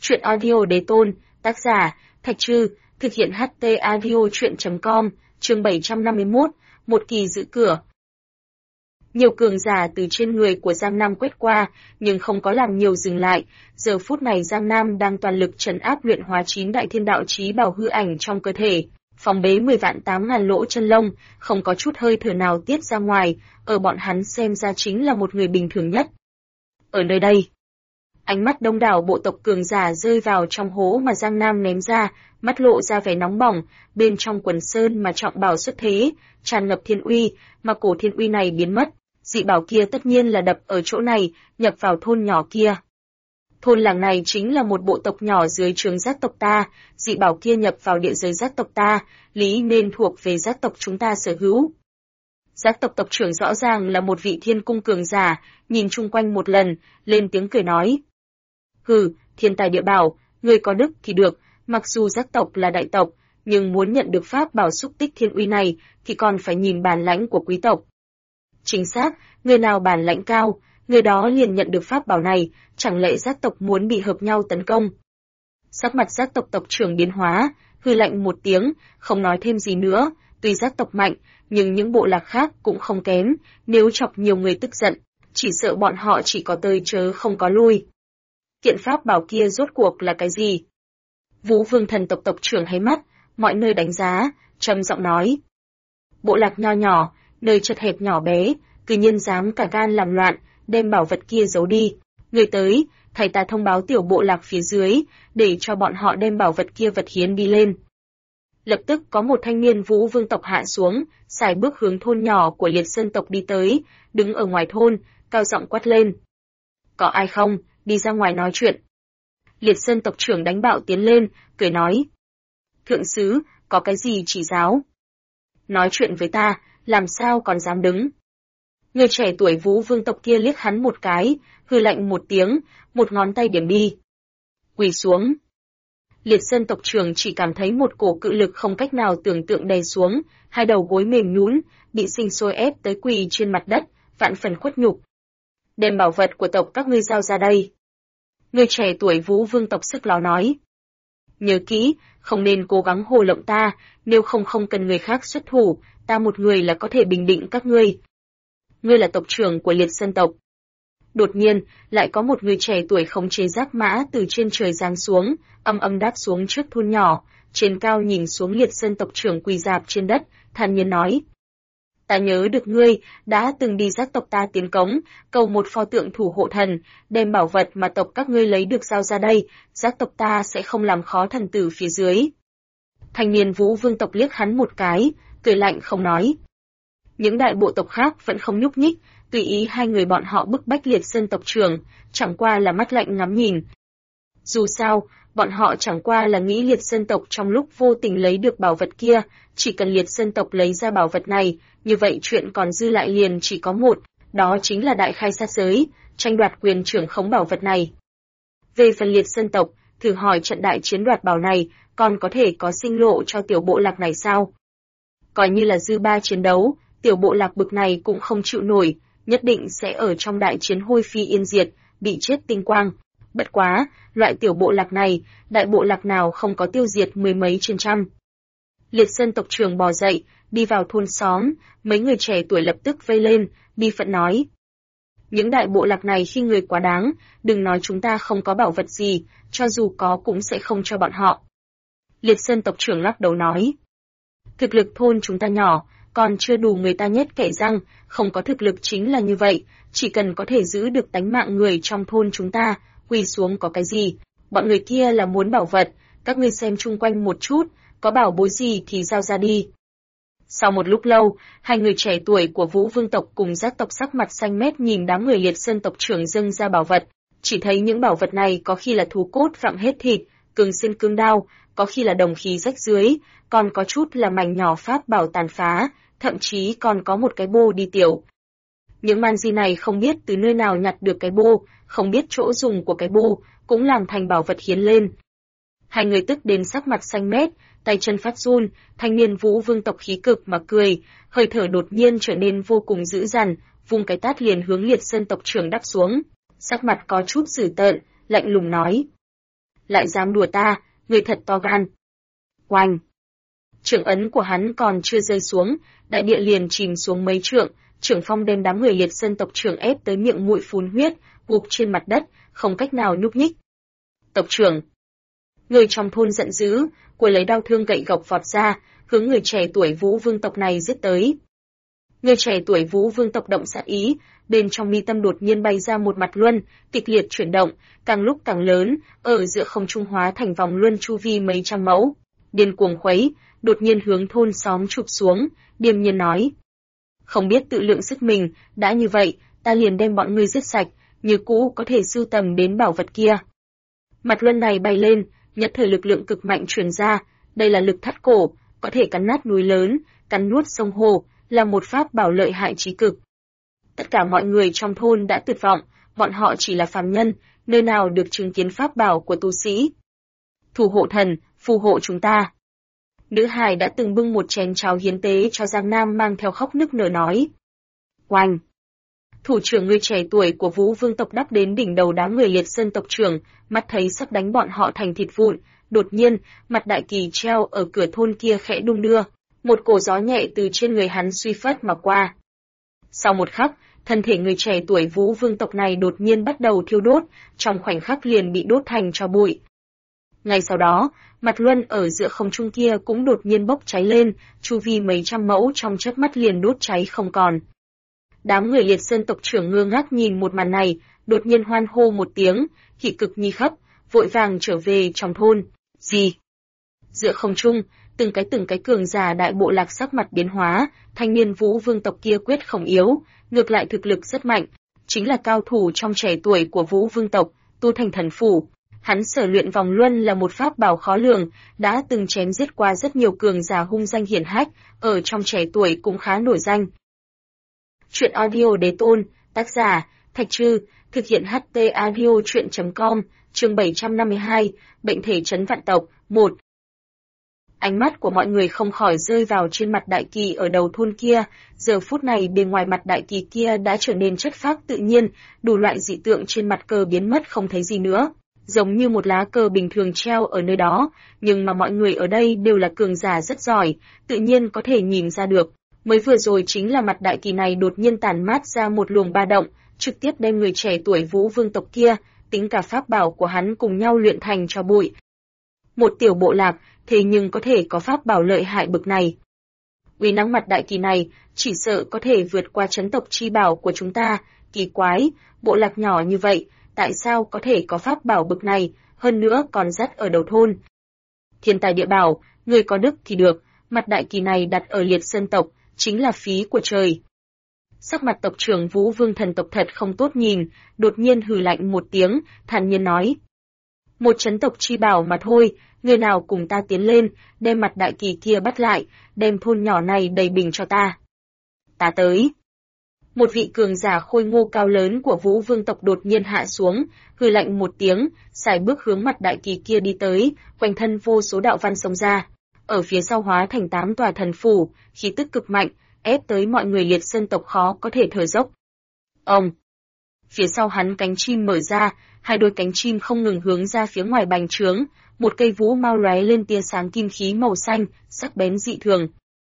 Truyện audio đế tôn, tác giả, Thạch Trư, thực hiện HT audio truyện.com, chương 751, một kỳ giữ cửa. Nhiều cường giả từ trên người của Giang Nam quét qua, nhưng không có làm nhiều dừng lại. Giờ phút này Giang Nam đang toàn lực trấn áp luyện hóa 9 đại thiên đạo chí bảo hư ảnh trong cơ thể. Phòng bế 10 vạn 8 ngàn lỗ chân lông, không có chút hơi thở nào tiết ra ngoài, ở bọn hắn xem ra chính là một người bình thường nhất. Ở nơi đây, ánh mắt đông đảo bộ tộc cường giả rơi vào trong hố mà Giang Nam ném ra, mắt lộ ra vẻ nóng bỏng, bên trong quần sơn mà trọng bảo xuất thế, tràn ngập thiên uy, mà cổ thiên uy này biến mất, dị bảo kia tất nhiên là đập ở chỗ này, nhập vào thôn nhỏ kia. Thôn làng này chính là một bộ tộc nhỏ dưới trướng giác tộc ta, dị bảo kia nhập vào địa giới giác tộc ta, lý nên thuộc về giác tộc chúng ta sở hữu. Giác tộc tộc trưởng rõ ràng là một vị thiên cung cường giả, nhìn chung quanh một lần, lên tiếng cười nói. Hừ, thiên tài địa bảo, người có đức thì được, mặc dù giác tộc là đại tộc, nhưng muốn nhận được pháp bảo xúc tích thiên uy này, thì còn phải nhìn bản lãnh của quý tộc. Chính xác, người nào bản lãnh cao, người đó liền nhận được pháp bảo này, chẳng lẽ giác tộc muốn bị hợp nhau tấn công? Sắc mặt giác tộc tộc trưởng biến hóa, hừ lạnh một tiếng, không nói thêm gì nữa, tuy giác tộc mạnh, nhưng những bộ lạc khác cũng không kém, nếu chọc nhiều người tức giận, chỉ sợ bọn họ chỉ có tới chớ không có lui. Kiện pháp bảo kia rốt cuộc là cái gì? Vũ Vương thần tộc tộc trưởng hay mắt, mọi nơi đánh giá, trầm giọng nói. Bộ lạc nho nhỏ, nơi chật hẹp nhỏ bé, cư nhiên dám cả gan làm loạn, đem bảo vật kia giấu đi. Người tới, thầy ta thông báo tiểu bộ lạc phía dưới, để cho bọn họ đem bảo vật kia vật hiến đi lên. Lập tức có một thanh niên Vũ Vương tộc hạ xuống, xài bước hướng thôn nhỏ của Liệt Sơn tộc đi tới, đứng ở ngoài thôn, cao giọng quát lên. Có ai không, đi ra ngoài nói chuyện. Liệt Sơn tộc trưởng đánh bạo tiến lên, cười nói. Thượng sứ, có cái gì chỉ giáo? Nói chuyện với ta, làm sao còn dám đứng? Người trẻ tuổi Vũ Vương tộc kia liếc hắn một cái, hừ lạnh một tiếng, một ngón tay điểm đi. Quỳ xuống. Liệt Sơn tộc trưởng chỉ cảm thấy một cổ cự lực không cách nào tưởng tượng đè xuống, hai đầu gối mềm nhũn, bị sinh sôi ép tới quỳ trên mặt đất, vạn phần khuất nhục. Đem bảo vật của tộc các ngươi giao ra đây. Người trẻ tuổi Vũ Vương tộc sức ló nói. Nhớ kỹ, không nên cố gắng hồ lộng ta, nếu không cần người khác xuất thủ, ta một người là có thể bình định các ngươi. Ngươi là tộc trưởng của Liệt Sơn tộc. Đột nhiên, lại có một người trẻ tuổi khống chế giác mã từ trên trời giáng xuống, âm đáp xuống trước thôn nhỏ, trên cao nhìn xuống Liệt Sơn tộc trưởng quỳ rạp trên đất, thản nhiên nói. Ta nhớ được ngươi, đã từng đi giác tộc ta tiến cống, cầu một pho tượng thủ hộ thần, đem bảo vật mà tộc các ngươi lấy được giao ra đây, giác tộc ta sẽ không làm khó thần tử phía dưới. Thanh niên Vũ Vương tộc liếc hắn một cái, cười lạnh không nói. Những đại bộ tộc khác vẫn không nhúc nhích, tùy ý hai người bọn họ bức bách Liệt Sơn tộc trưởng, chẳng qua là mắt lạnh ngắm nhìn. Dù sao, bọn họ chẳng qua là nghĩ Liệt Sơn tộc trong lúc vô tình lấy được bảo vật kia, chỉ cần Liệt Sơn tộc lấy ra bảo vật này, như vậy chuyện còn dư lại liền chỉ có một, đó chính là đại khai sát giới, tranh đoạt quyền trưởng khống bảo vật này. Về phần Liệt Sơn tộc, thử hỏi trận đại chiến đoạt bảo này, còn có thể có sinh lộ cho tiểu bộ lạc này sao? Coi như là dư ba chiến đấu, tiểu bộ lạc bực này cũng không chịu nổi, nhất định sẽ ở trong đại chiến hôi phi yên diệt, bị chết tinh quang. Bất quá, loại tiểu bộ lạc này, đại bộ lạc nào không có tiêu diệt mười mấy trên trăm. Liệt Sơn tộc trưởng bò dậy, đi vào thôn xóm, mấy người trẻ tuổi lập tức vây lên, bi phận nói. Những đại bộ lạc này khi người quá đáng, đừng nói chúng ta không có bảo vật gì, cho dù có cũng sẽ không cho bọn họ. Liệt Sơn tộc trưởng lắc đầu nói. Thực lực thôn chúng ta nhỏ, còn chưa đủ người ta nhét kẻ răng, không có thực lực chính là như vậy, chỉ cần có thể giữ được tánh mạng người trong thôn chúng ta, quỳ xuống có cái gì, bọn người kia là muốn bảo vật, các ngươi xem chung quanh một chút, có bảo bối gì thì giao ra đi. Sau một lúc lâu, hai người trẻ tuổi của Vũ Vương tộc cùng giác tộc sắc mặt xanh mét nhìn đám người Liệt Sơn tộc trưởng dâng ra bảo vật, chỉ thấy những bảo vật này có khi là thú cốt vặn hết thịt, cương xiên cương đao, có khi là đồng khí rách dưới, còn có chút là mảnh nhỏ pháp bảo tàn phá, thậm chí còn có một cái bô đi tiểu. Những man di này không biết từ nơi nào nhặt được cái bô, không biết chỗ dùng của cái bô, cũng làm thành bảo vật hiến lên. Hai người tức đến sắc mặt xanh mét, tay chân phát run, thanh niên Vũ Vương tộc khí cực mà cười, hơi thở đột nhiên trở nên vô cùng dữ dằn, vung cái tát liền hướng Liệt Sơn tộc trưởng đắp xuống. Sắc mặt có chút dữ tợn, lạnh lùng nói. lại dám đùa ta, người thật to gan. Oanh! Trưởng ấn của hắn còn chưa rơi xuống, đại địa liền chìm xuống mấy trượng, trưởng phong đem đám người Liệt Sơn tộc trưởng ép tới miệng mũi phun huyết, gục trên mặt đất, không cách nào nhúc nhích. Tộc trưởng! Người trong thôn giận dữ, cuốn lấy đao thương gậy gộc vọt ra, hướng người trẻ tuổi Vũ Vương tộc này giết tới. Người trẻ tuổi Vũ Vương tộc động sát ý, bên trong mi tâm đột nhiên bay ra một mặt luân, kịch liệt chuyển động, càng lúc càng lớn, ở giữa không trung hóa thành vòng luân chu vi mấy trăm mẫu, điên cuồng khuấy, đột nhiên hướng thôn xóm chụp xuống, điềm nhiên nói: không biết tự lượng sức mình, đã như vậy, ta liền đem bọn ngươi giết sạch, như cũ có thể sưu tầm đến bảo vật kia. Mặt luân này bay lên, nhất thời lực lượng cực mạnh truyền ra, đây là lực thắt cổ, có thể cắn nát núi lớn, cắn nuốt sông hồ, là một pháp bảo lợi hại chí cực. Tất cả mọi người trong thôn đã tuyệt vọng, bọn họ chỉ là phàm nhân, nơi nào được chứng kiến pháp bảo của tu sĩ. Thủ hộ thần, phù hộ chúng ta. Nữ hài đã từng bưng một chén cháo hiến tế cho Giang Nam mang theo khóc nức nở nói. Oanh! Thủ trưởng người trẻ tuổi của Vũ Vương tộc đắp đến đỉnh đầu đám người Liệt Sơn tộc trưởng, mắt thấy sắp đánh bọn họ thành thịt vụn, đột nhiên, mặt đại kỳ treo ở cửa thôn kia khẽ đung đưa, một cổ gió nhẹ từ trên người hắn suy phất mà qua. Sau một khắc, thân thể người trẻ tuổi Vũ Vương tộc này đột nhiên bắt đầu thiêu đốt, trong khoảnh khắc liền bị đốt thành tro bụi. Ngay sau đó, mặt luân ở giữa không trung kia cũng đột nhiên bốc cháy lên, chu vi mấy trăm mẫu trong chớp mắt liền đốt cháy không còn. Đám người Liệt Sơn tộc trưởng ngơ ngác nhìn một màn này, đột nhiên hoan hô một tiếng, hỉ cực nhi khắp, vội vàng trở về trong thôn. Gì? Giữa không trung, từng cái cường giả đại bộ lạc sắc mặt biến hóa, thanh niên Vũ Vương tộc kia quyết không yếu, ngược lại thực lực rất mạnh, chính là cao thủ trong trẻ tuổi của Vũ Vương tộc, tu thành thần phủ. Hắn sở luyện vòng luân là một pháp bảo khó lường, đã từng chém giết qua rất nhiều cường giả hung danh hiển hách, ở trong trẻ tuổi cũng khá nổi danh. Truyện audio đế tôn, tác giả, Thạch Trư, thực hiện HT audio truyện.com, chương 752, bệnh thể chấn vạn tộc, 1. Ánh mắt của mọi người không khỏi rơi vào trên mặt đại kỳ ở đầu thôn kia, giờ phút này bề ngoài mặt đại kỳ kia đã trở nên chất phác tự nhiên, đủ loại dị tượng trên mặt cờ biến mất không thấy gì nữa, giống như một lá cờ bình thường treo ở nơi đó, nhưng mà mọi người ở đây đều là cường giả rất giỏi, tự nhiên có thể nhìn ra được. Mới vừa rồi chính là mặt đại kỳ này đột nhiên tản mát ra một luồng ba động, trực tiếp đem người trẻ tuổi Vũ Vương tộc kia, tính cả pháp bảo của hắn cùng nhau luyện thành cho bụi. Một tiểu bộ lạc, thế nhưng có thể có pháp bảo lợi hại bực này. Uy năng mặt đại kỳ này, chỉ sợ có thể vượt qua chấn tộc chi bảo của chúng ta, kỳ quái, bộ lạc nhỏ như vậy, tại sao có thể có pháp bảo bực này, hơn nữa còn dắt ở đầu thôn. Thiên tài địa bảo, người có đức thì được, mặt đại kỳ này đặt ở Liệt Sơn tộc, chính là phí của trời. Sắc mặt tộc trưởng Vũ Vương thần tộc thật không tốt nhìn, đột nhiên hừ lạnh một tiếng, thản nhiên nói. Một chấn tộc chi bảo mà thôi, người nào cùng ta tiến lên, đem mặt đại kỳ kia bắt lại, đem thôn nhỏ này đầy bình cho ta. Ta tới. Một vị cường giả khôi ngô cao lớn của Vũ Vương tộc đột nhiên hạ xuống, hừ lạnh một tiếng, sải bước hướng mặt đại kỳ kia đi tới, quanh thân vô số đạo văn xông ra. Ở phía sau hóa thành 8 tòa thần phủ, khí tức cực mạnh, ép tới mọi người Liệt Sơn tộc khó có thể thở dốc. Ông! Phía sau hắn cánh chim mở ra, hai đôi cánh chim không ngừng hướng ra phía ngoài bành trướng, một cây vũ mau lóe lên tia sáng kim khí màu xanh, sắc bén dị thường.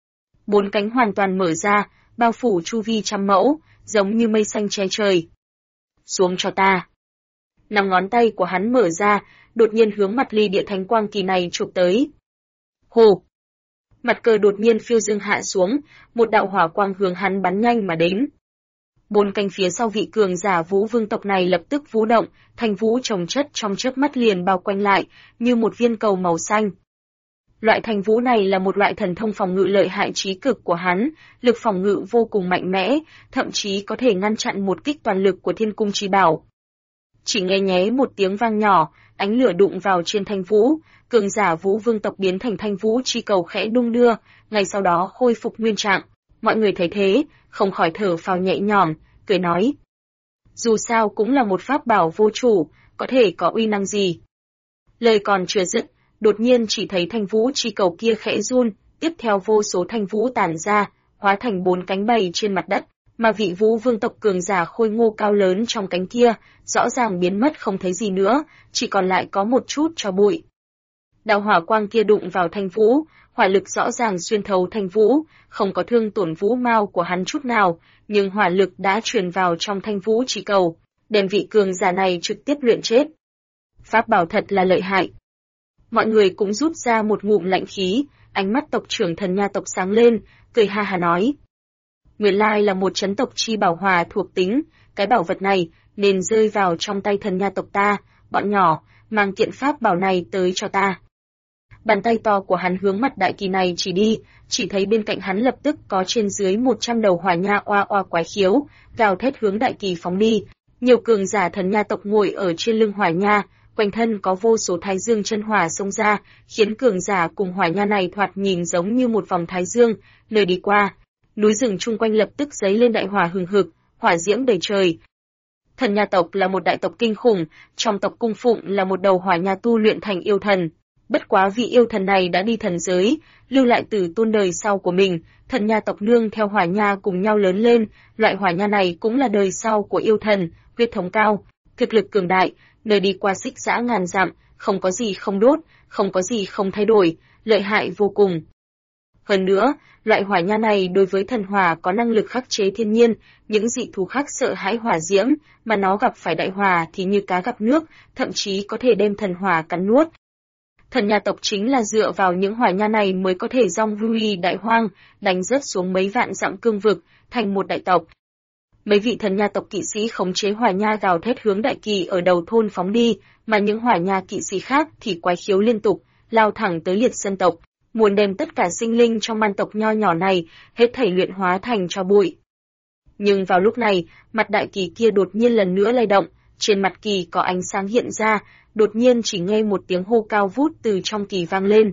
4 cánh hoàn toàn mở ra, bao phủ chu vi trăm mẫu, giống như mây xanh che trời. Xuống cho ta! 5 ngón tay của hắn mở ra, đột nhiên hướng mặt ly địa thánh quang kỳ này chụp tới. Hồ! Mặt cờ đột nhiên phiêu dương hạ xuống, một đạo hỏa quang hướng hắn bắn nhanh mà đến. 4 cánh phía sau vị cường giả Vũ Vương tộc này lập tức vũ động, thành vũ chồng chất trong chớp mắt liền bao quanh lại, như một viên cầu màu xanh. Loại thành vũ này là một loại thần thông phòng ngự lợi hại chí cực của hắn, lực phòng ngự vô cùng mạnh mẽ, thậm chí có thể ngăn chặn một kích toàn lực của Thiên Cung Chi Bảo. Chỉ nghe nhé một tiếng vang nhỏ, ánh lửa đụng vào trên thanh vũ, cường giả Vũ Vương tộc biến thành thanh vũ chi cầu khẽ đung đưa, ngay sau đó khôi phục nguyên trạng. Mọi người thấy thế, không khỏi thở phào nhẹ nhõm, cười nói. Dù sao cũng là một pháp bảo vô chủ, có thể có uy năng gì. Lời còn chưa dứt, đột nhiên chỉ thấy thanh vũ chi cầu kia khẽ run, tiếp theo vô số thanh vũ tản ra, hóa thành 4 cánh bay trên mặt đất, Mà vị Vũ Vương tộc cường giả khôi ngô cao lớn trong cánh kia, rõ ràng biến mất không thấy gì nữa, chỉ còn lại có một chút tro bụi. Đạo hỏa quang kia đụng vào thanh vũ, hỏa lực rõ ràng xuyên thấu thanh vũ, không có thương tổn vũ mao của hắn chút nào, nhưng hỏa lực đã truyền vào trong thanh vũ chỉ cầu, đem vị cường giả này trực tiếp luyện chết. Pháp bảo thật là lợi hại. Mọi người cũng rút ra một ngụm lạnh khí, ánh mắt tộc trưởng Thần Nha tộc sáng lên, cười ha ha nói. Nguyên lai là một chấn tộc chi bảo hòa thuộc tính, cái bảo vật này nên rơi vào trong tay Thần Nha tộc ta, bọn nhỏ, mang kiện pháp bảo này tới cho ta. Bàn tay to của hắn hướng mặt đại kỳ này chỉ đi, chỉ thấy bên cạnh hắn lập tức có trên dưới 100 đầu hỏa nha oa oa quái khiếu, gào thét hướng đại kỳ phóng đi. Nhiều cường giả Thần Nha tộc ngồi ở trên lưng hỏa nha, quanh thân có vô số thái dương chân hỏa xông ra, khiến cường giả cùng hỏa nha này thoạt nhìn giống như một vòng thái dương, nơi đi qua. Núi rừng chung quanh lập tức giấy lên đại hỏa hừng hực, hỏa diễm đầy trời. Thần Nha tộc là một đại tộc kinh khủng, trong tộc cung phụng là một đầu hỏa nha tu luyện thành yêu thần. Bất quá vị yêu thần này đã đi thần giới, lưu lại từ tôn đời sau của mình, Thần Nha tộc nương theo hỏa nha cùng nhau lớn lên, loại hỏa nha này cũng là đời sau của yêu thần, huyết thống cao, thực lực cường đại, nơi đi qua xích dã ngàn dặm, không có gì không đốt, không có gì không thay đổi, lợi hại vô cùng. Hơn nữa, loại hỏa nha này đối với thần hỏa có năng lực khắc chế thiên nhiên, những dị thú khác sợ hãi hỏa diễm, mà nó gặp phải đại hỏa thì như cá gặp nước, thậm chí có thể đem thần hỏa cắn nuốt. Thần Nha tộc chính là dựa vào những hỏa nha này mới có thể dong vui đại hoang, đánh rớt xuống mấy vạn dặm cương vực, thành một đại tộc. Mấy vị Thần Nha tộc kỵ sĩ khống chế hỏa nha gào thét hướng đại kỳ ở đầu thôn phóng đi, mà những hỏa nha kỵ sĩ khác thì quái khiếu liên tục, lao thẳng tới liệt sơn tộc, muốn đem tất cả sinh linh trong man tộc nho nhỏ này hết thảy luyện hóa thành tro bụi. Nhưng vào lúc này, mặt đại kỳ kia đột nhiên lần nữa lay động, trên mặt kỳ có ánh sáng hiện ra, đột nhiên chỉ nghe một tiếng hô cao vút từ trong kỳ vang lên.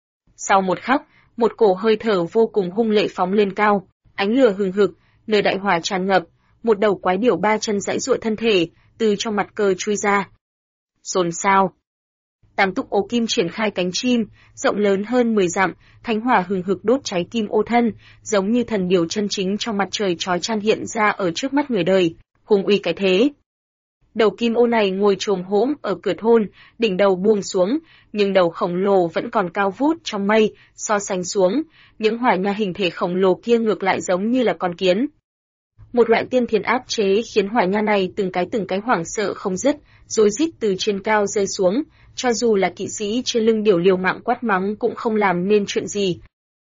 Sau một khắc, một cổ hơi thở vô cùng hung lệ phóng lên cao, ánh lửa hừng hực, nơi đại hỏa tràn ngập, một đầu quái điểu ba chân giãy giụa thân thể, từ trong mặt cờ chui ra. Xôn xao. Tam túc ô kim triển khai cánh chim, rộng lớn hơn 10 dặm, thánh hỏa hừng hực đốt cháy kim ô thân, giống như thần điểu chân chính trong mặt trời chói chang hiện ra ở trước mắt người đời, hùng uy cái thế. Đầu kim ô này ngồi chồm hổm ở cửa thôn, đỉnh đầu buông xuống, nhưng đầu khổng lồ vẫn còn cao vút trong mây, so sánh xuống, những hỏa nha hình thể khổng lồ kia ngược lại giống như là con kiến. Một loại tiên thiền áp chế khiến hỏa nha này từng cái hoảng sợ không dứt, rối rít từ trên cao rơi xuống, cho dù là kỵ sĩ trên lưng điểu liều mạng quát mắng cũng không làm nên chuyện gì.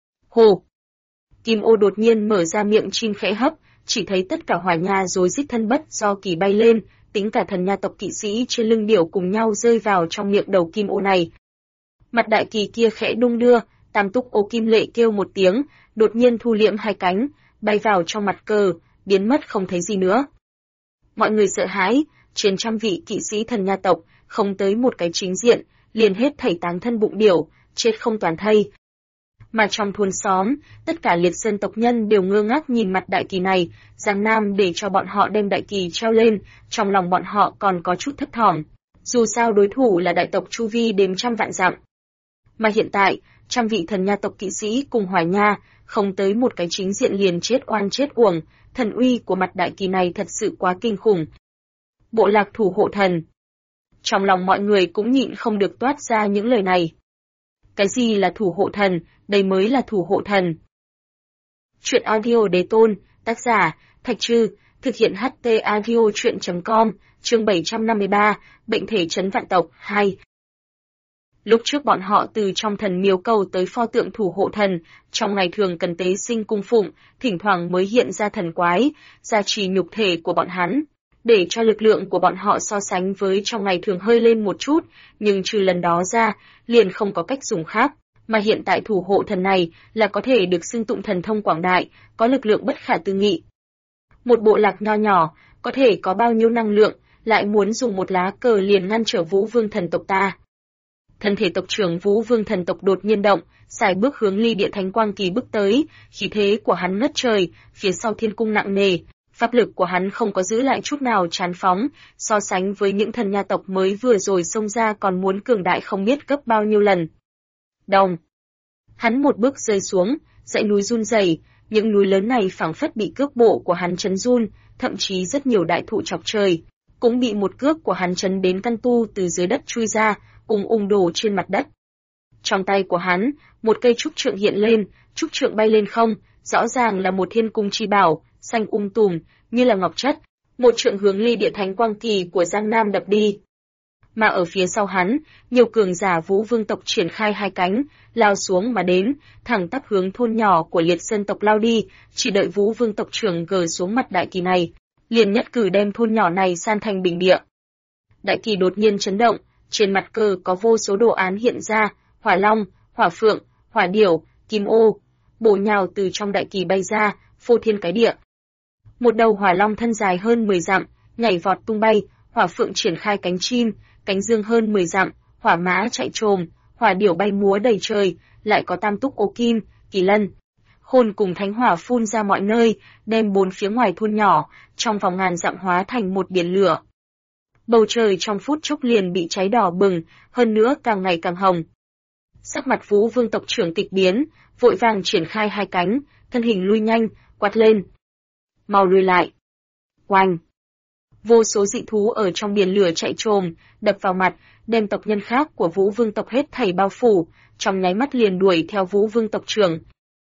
Hồ! Kim ô đột nhiên mở ra miệng chim khẽ hấp, chỉ thấy tất cả hỏa nha rối rít thân bất do kỳ bay lên, tính cả Thần Nha tộc kỵ sĩ trên lưng điểu cùng nhau rơi vào trong miệng đầu kim ô này. Mặt đại kỳ kia khẽ đung đưa, tam túc ô kim lệ kêu một tiếng, đột nhiên thu liễm hai cánh, bay vào trong mặt cờ, biến mất không thấy gì nữa. Mọi người sợ hãi, trên trăm vị kỵ sĩ Thần Nha tộc, không tới một cái chính diện, liền hết thảy táng thân bụng điểu, chết không toàn thây. Mà trong thôn xóm, tất cả liệt sơn tộc nhân đều ngơ ngác nhìn mặt đại kỳ này, Giang Nam để cho bọn họ đem đại kỳ treo lên, trong lòng bọn họ còn có chút thấp thỏm. Dù sao đối thủ là đại tộc chu vi đếm trăm vạn dặm. Mà hiện tại, trăm vị Thần Nha tộc kỵ sĩ cùng hỏa nha, không tới một cái chính diện liền chết oan chết uổng, thần uy của mặt đại kỳ này thật sự quá kinh khủng. Bộ lạc thủ hộ thần. Trong lòng mọi người cũng nhịn không được toát ra những lời này. Cái gì là thủ hộ thần, đây mới là thủ hộ thần. Chuyện audio đế tôn, tác giả, Thạch Trư, thực hiện HT audio chuyện.com, chương 753, bệnh thể chấn vạn tộc, 2. Lúc trước bọn họ từ trong thần miếu cầu tới pho tượng thủ hộ thần, trong ngày thường cần tế sinh cung phụng, thỉnh thoảng mới hiện ra thần quái, gia trì nhục thể của bọn hắn, để cho lực lượng của bọn họ so sánh với trong ngày thường hơi lên một chút, nhưng trừ lần đó ra, liền không có cách dùng khác. Mà hiện tại thủ hộ thần này là có thể được xưng tụng thần thông quảng đại, có lực lượng bất khả tư nghị. Một bộ lạc nho nhỏ, có thể có bao nhiêu năng lượng, lại muốn dùng một lá cờ liền ngăn trở Vũ Vương thần tộc ta. Thân thể tộc trưởng Vũ Vương thần tộc đột nhiên động, xài bước hướng ly địa thánh quang kỳ bước tới, khí thế của hắn ngất trời, phía sau thiên cung nặng nề, pháp lực của hắn không có giữ lại chút nào tràn phóng, so sánh với những thần nha tộc mới vừa rồi xông ra còn muốn cường đại không biết gấp bao nhiêu lần. Đồng. Hắn một bước rơi xuống, dãy núi run rẩy, những núi lớn này phảng phất bị cước bộ của hắn chấn run, thậm chí rất nhiều đại thụ chọc trời cũng bị một cước của hắn chấn đến căn tu từ dưới đất chui ra, đổ trên mặt đất. Trong tay của hắn, một cây trúc trượng hiện lên, trúc trượng bay lên không, rõ ràng là một thiên cung chi bảo, xanh tùm, như là ngọc chất, một trượng hướng ly địa thánh quang kỳ của Giang Nam đập đi. Mà ở phía sau hắn, nhiều cường giả Vũ Vương tộc triển khai hai cánh, lao xuống mà đến, thẳng tắp hướng thôn nhỏ của Liệt Sơn tộc lao đi, chỉ đợi Vũ Vương tộc trưởng gờ xuống mặt đại kỳ này, liền nhất cử đem thôn nhỏ này san thành bình địa. Đại kỳ đột nhiên chấn động, trên mặt cờ có vô số đồ án hiện ra, hỏa long, hỏa phượng, hỏa điểu, kim ô, bổ nhào từ trong đại kỳ bay ra, phô thiên cái địa. Một đầu hỏa long thân dài hơn 10 dặm, nhảy vọt tung bay, hỏa phượng triển khai cánh chim, cánh dương hơn 10 dặm, hỏa mã chạy trồm, hỏa điểu bay múa đầy trời, lại có tam túc ô kim, kỳ lân, khôn cùng thánh hỏa phun ra mọi nơi, đem bốn phía ngoài thôn nhỏ, trong vòng ngàn dặm hóa thành một biển lửa. Bầu trời trong phút chốc liền bị cháy đỏ bừng, hơn nữa càng ngày càng hồng. Sắc mặt Vũ Vương tộc trưởng kịch biến, vội vàng triển khai hai cánh, thân hình lui nhanh, quát lên. Mau lùi lại. Oanh! Vô số dị thú ở trong biển lửa chạy trồm, đập vào mặt, đem tộc nhân khác của Vũ Vương tộc hết thảy bao phủ, trong nháy mắt liền đuổi theo Vũ Vương tộc trưởng.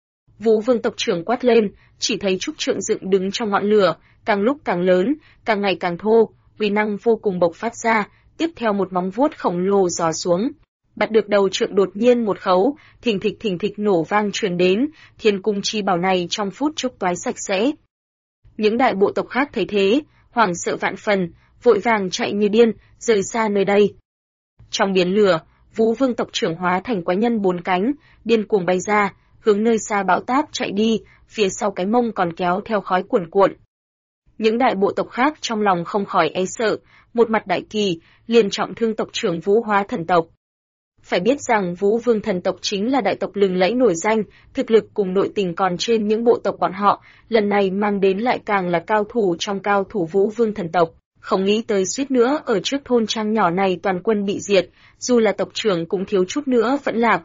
Vũ Vương tộc trưởng quát lên, chỉ thấy trúc trượng dựng đứng trong ngọn lửa, càng lúc càng lớn, càng ngày càng thô, uy năng vô cùng bộc phát ra, tiếp theo một móng vuốt khổng lồ giò xuống. Bắt được đầu trượng đột nhiên một khấu, thình thịch nổ vang truyền đến, thiên cung chi bảo này trong phút chốc toái sạch sẽ. Những đại bộ tộc khác thấy thế, hoảng sợ vạn phần, vội vàng chạy như điên, rời xa nơi đây. Trong biển lửa, Vũ Vương tộc trưởng hóa thành quái nhân bốn cánh, điên cuồng bay ra, hướng nơi xa bão táp chạy đi, phía sau cái mông còn kéo theo khói cuồn cuộn. Những đại bộ tộc khác trong lòng không khỏi e sợ, một mặt đại kỳ, liền trọng thương tộc trưởng Vũ Hóa thần tộc. Phải biết rằng Vũ Vương thần tộc chính là đại tộc lừng lẫy nổi danh, thực lực cùng nội tình còn trên những bộ tộc bọn họ, lần này mang đến lại càng là cao thủ trong cao thủ Vũ Vương thần tộc. Không nghĩ tới suýt nữa ở trước thôn trang nhỏ này toàn quân bị diệt, dù là tộc trưởng cũng thiếu chút nữa vẫn lạc.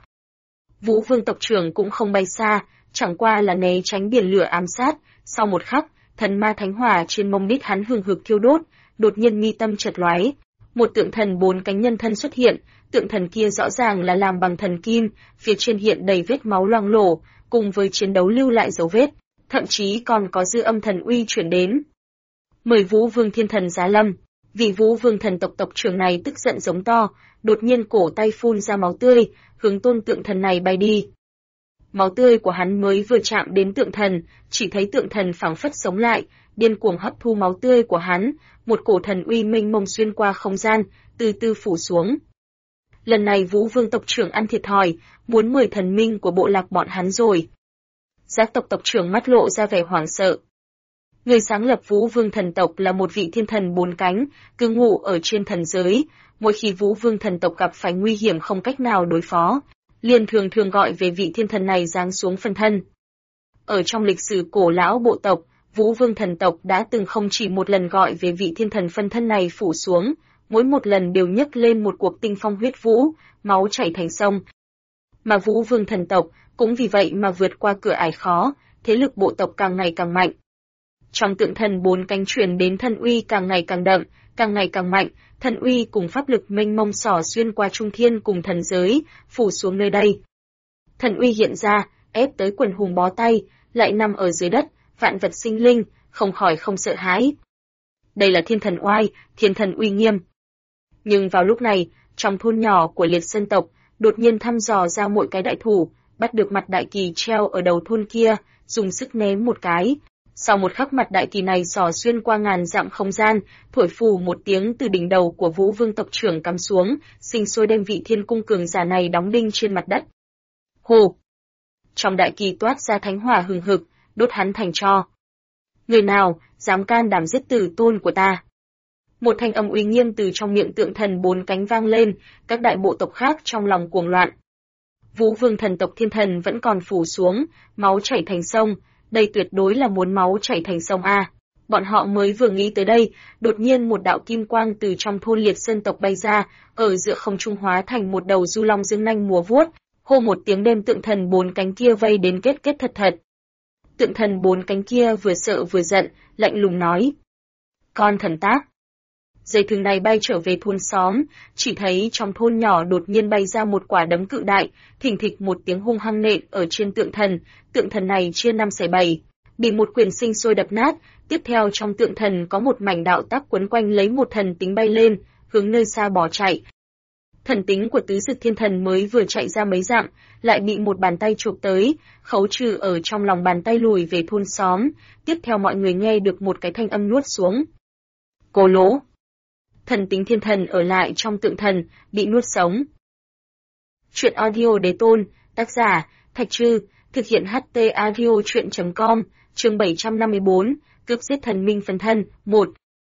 Vũ Vương tộc trưởng cũng không bay xa, chẳng qua là né tránh biển lửa ám sát, sau một khắc, thần ma thánh hỏa trên mông đít hắn hừng hực thiêu đốt, đột nhiên mi tâm chợt lóe, một tượng thần bốn cánh nhân thân xuất hiện, tượng thần kia rõ ràng là làm bằng thần kim, phía trên hiện đầy vết máu loang lổ, cùng với chiến đấu lưu lại dấu vết, thậm chí còn có dư âm thần uy chuyển đến. Mời Vũ Vương thiên thần giá lâm, vị Vũ Vương thần tộc tộc trưởng này tức giận giống to, đột nhiên cổ tay phun ra máu tươi, hướng tôn tượng thần này bay đi. Máu tươi của hắn mới vừa chạm đến tượng thần, chỉ thấy tượng thần phảng phất sống lại, điên cuồng hấp thu máu tươi của hắn, một cổ thần uy mênh mông xuyên qua không gian, từ từ phủ xuống. Lần này Vũ Vương tộc trưởng ăn thiệt thòi, muốn mời thần minh của bộ lạc bọn hắn rồi. Giác tộc tộc trưởng mắt lộ ra vẻ hoảng sợ. Người sáng lập Vũ Vương thần tộc là một vị thiên thần bốn cánh, cư ngụ ở trên thần giới, mỗi khi Vũ Vương thần tộc gặp phải nguy hiểm không cách nào đối phó, liền thường gọi về vị thiên thần này giáng xuống phân thân. Ở trong lịch sử cổ lão bộ tộc, Vũ Vương thần tộc đã từng không chỉ một lần gọi về vị thiên thần phân thân này phủ xuống, mỗi một lần đều nhấc lên một cuộc tinh phong huyết vũ, máu chảy thành sông. Mà Vũ Vương thần tộc cũng vì vậy mà vượt qua cửa ải khó, thế lực bộ tộc càng ngày càng mạnh. Trong tượng thần bốn cánh truyền đến thần uy càng ngày càng đậm, càng ngày càng mạnh, thần uy cùng pháp lực mênh mông xỏ xuyên qua trung thiên cùng thần giới, phủ xuống nơi đây. Thần uy hiện ra, ép tới quần hùng bó tay, lại nằm ở dưới đất, vạn vật sinh linh, không khỏi không sợ hãi. Đây là thiên thần oai, thiên thần uy nghiêm. Nhưng vào lúc này, trong thôn nhỏ của Liệt Sơn tộc, đột nhiên thăm dò ra mỗi cái đại thủ, bắt được mặt đại kỳ treo ở đầu thôn kia, dùng sức ném một cái. Sau một khắc mặt đại kỳ này xỏ xuyên qua ngàn dặm không gian, thổi phù một tiếng từ đỉnh đầu của Vũ Vương tộc trưởng cắm xuống, sinh sôi đem vị thiên cung cường giả này đóng đinh trên mặt đất. Hồ! Trong đại kỳ toát ra thánh hỏa hừng hực, đốt hắn thành tro. Người nào dám can đảm giết tử tôn của ta? Một thanh âm uy nghiêm từ trong miệng tượng thần bốn cánh vang lên, các đại bộ tộc khác trong lòng cuồng loạn. Vũ Vương thần tộc thiên thần vẫn còn phủ xuống, máu chảy thành sông, đây tuyệt đối là muốn máu chảy thành sông a. Bọn họ mới vừa nghĩ tới đây, đột nhiên một đạo kim quang từ trong thôn Liệt Sơn tộc bay ra, ở giữa không trung hóa thành một đầu du long dương nanh múa vuốt, hô một tiếng đem tượng thần bốn cánh kia vây đến kết thật thật. Tượng thần bốn cánh kia vừa sợ vừa giận, lạnh lùng nói. Con thần tác. Dây thừng này bay trở về thôn xóm, chỉ thấy trong thôn nhỏ đột nhiên bay ra một quả đấm cự đại, thình thịch một tiếng hung hăng nện ở trên tượng thần này chia 5/7, bị một quyền sinh sôi đập nát, tiếp theo trong tượng thần có một mảnh đạo tắc quấn quanh lấy một thần tính bay lên, hướng nơi xa bỏ chạy. Thần tính của tứ dực thiên thần mới vừa chạy ra mấy dặm, lại bị một bàn tay chụp tới, khấu trừ ở trong lòng bàn tay lùi về thôn xóm, tiếp theo mọi người nghe được một cái thanh âm nuốt xuống. Cô lỗ. Thần tính thiên thần ở lại trong tượng thần, bị nuốt sống. Chuyện audio đế tôn, tác giả, Thạch Trư, thực hiện HT audio chuyện.com, chương 754, cướp giết thần minh phân thân, 1.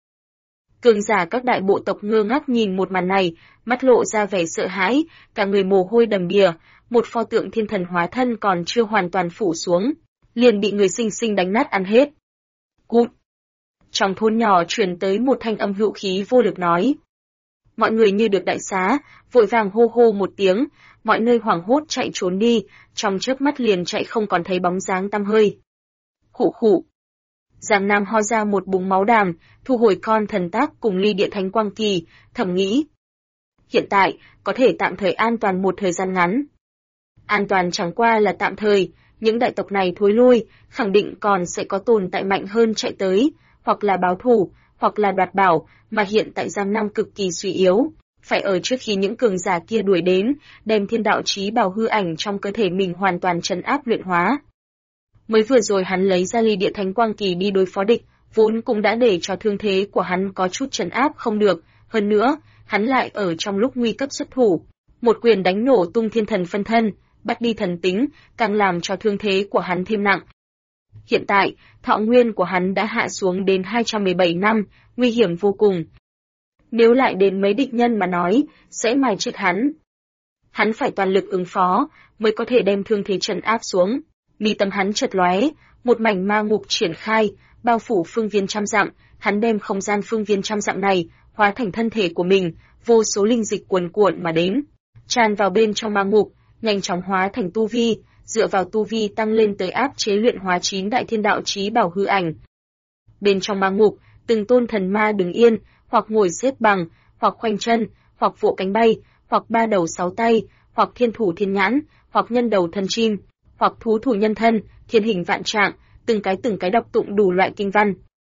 Cường giả các đại bộ tộc ngơ ngác nhìn một màn này, mắt lộ ra vẻ sợ hãi, cả người mồ hôi đầm đìa, một pho tượng thiên thần hóa thân còn chưa hoàn toàn phủ xuống, liền bị người sinh sinh đánh nát ăn hết. Cút! Trong thôn nhỏ truyền tới một thanh âm hữu khí vô lực nói. Mọi người như được đại xá, vội vàng hô hô một tiếng, mọi nơi hoảng hốt chạy trốn đi, trong chớp mắt liền chạy không còn thấy bóng dáng tăm hơi. Khụ khụ. Giang Nam ho ra một búng máu đàm, thu hồi con thần tác cùng ly địa thánh quang kỳ, thầm nghĩ. Hiện tại, có thể tạm thời an toàn một thời gian ngắn. An toàn chẳng qua là tạm thời, những đại tộc này thối lui, khẳng định còn sẽ có tồn tại mạnh hơn chạy tới, hoặc là báo thù, hoặc là đoạt bảo, mà hiện tại Giang Nam cực kỳ suy yếu. Phải ở trước khi những cường giả kia đuổi đến, đem thiên đạo chí bảo hư ảnh trong cơ thể mình hoàn toàn trấn áp luyện hóa. Mới vừa rồi hắn lấy ra ly địa thánh quang kỳ đi đối phó địch, vốn cũng đã để cho thương thế của hắn có chút trấn áp không được, hơn nữa, hắn lại ở trong lúc nguy cấp xuất thủ, một quyền đánh nổ tung thiên thần phân thân, bắt đi thần tính, càng làm cho thương thế của hắn thêm nặng. Hiện tại, thọ nguyên của hắn đã hạ xuống đến 217 năm, nguy hiểm vô cùng. Nếu lại đến mấy địch nhân mà nói, sẽ mài chết hắn. Hắn phải toàn lực ứng phó, mới có thể đem thương thế trấn áp xuống. Mi tâm hắn chợt lóe, một mảnh ma ngục triển khai, bao phủ phương viên trăm dặm, hắn đem không gian phương viên trăm dặm này hóa thành thân thể của mình, vô số linh dịch cuồn cuộn mà đến, tràn vào bên trong ma ngục, nhanh chóng hóa thành tu vi, dựa vào tu vi tăng lên tới áp chế luyện hóa 9 đại thiên đạo chí bảo hư ảnh. Bên trong ma ngục, từng tôn thần ma đứng yên, hoặc ngồi xếp bằng, hoặc khoanh chân, hoặc vỗ cánh bay, hoặc ba đầu sáu tay, hoặc thiên thủ thiên nhãn, hoặc nhân đầu thân chim, hoặc thú thủ nhân thân, thiên hình vạn trạng, từng cái đọc tụng đủ loại kinh văn.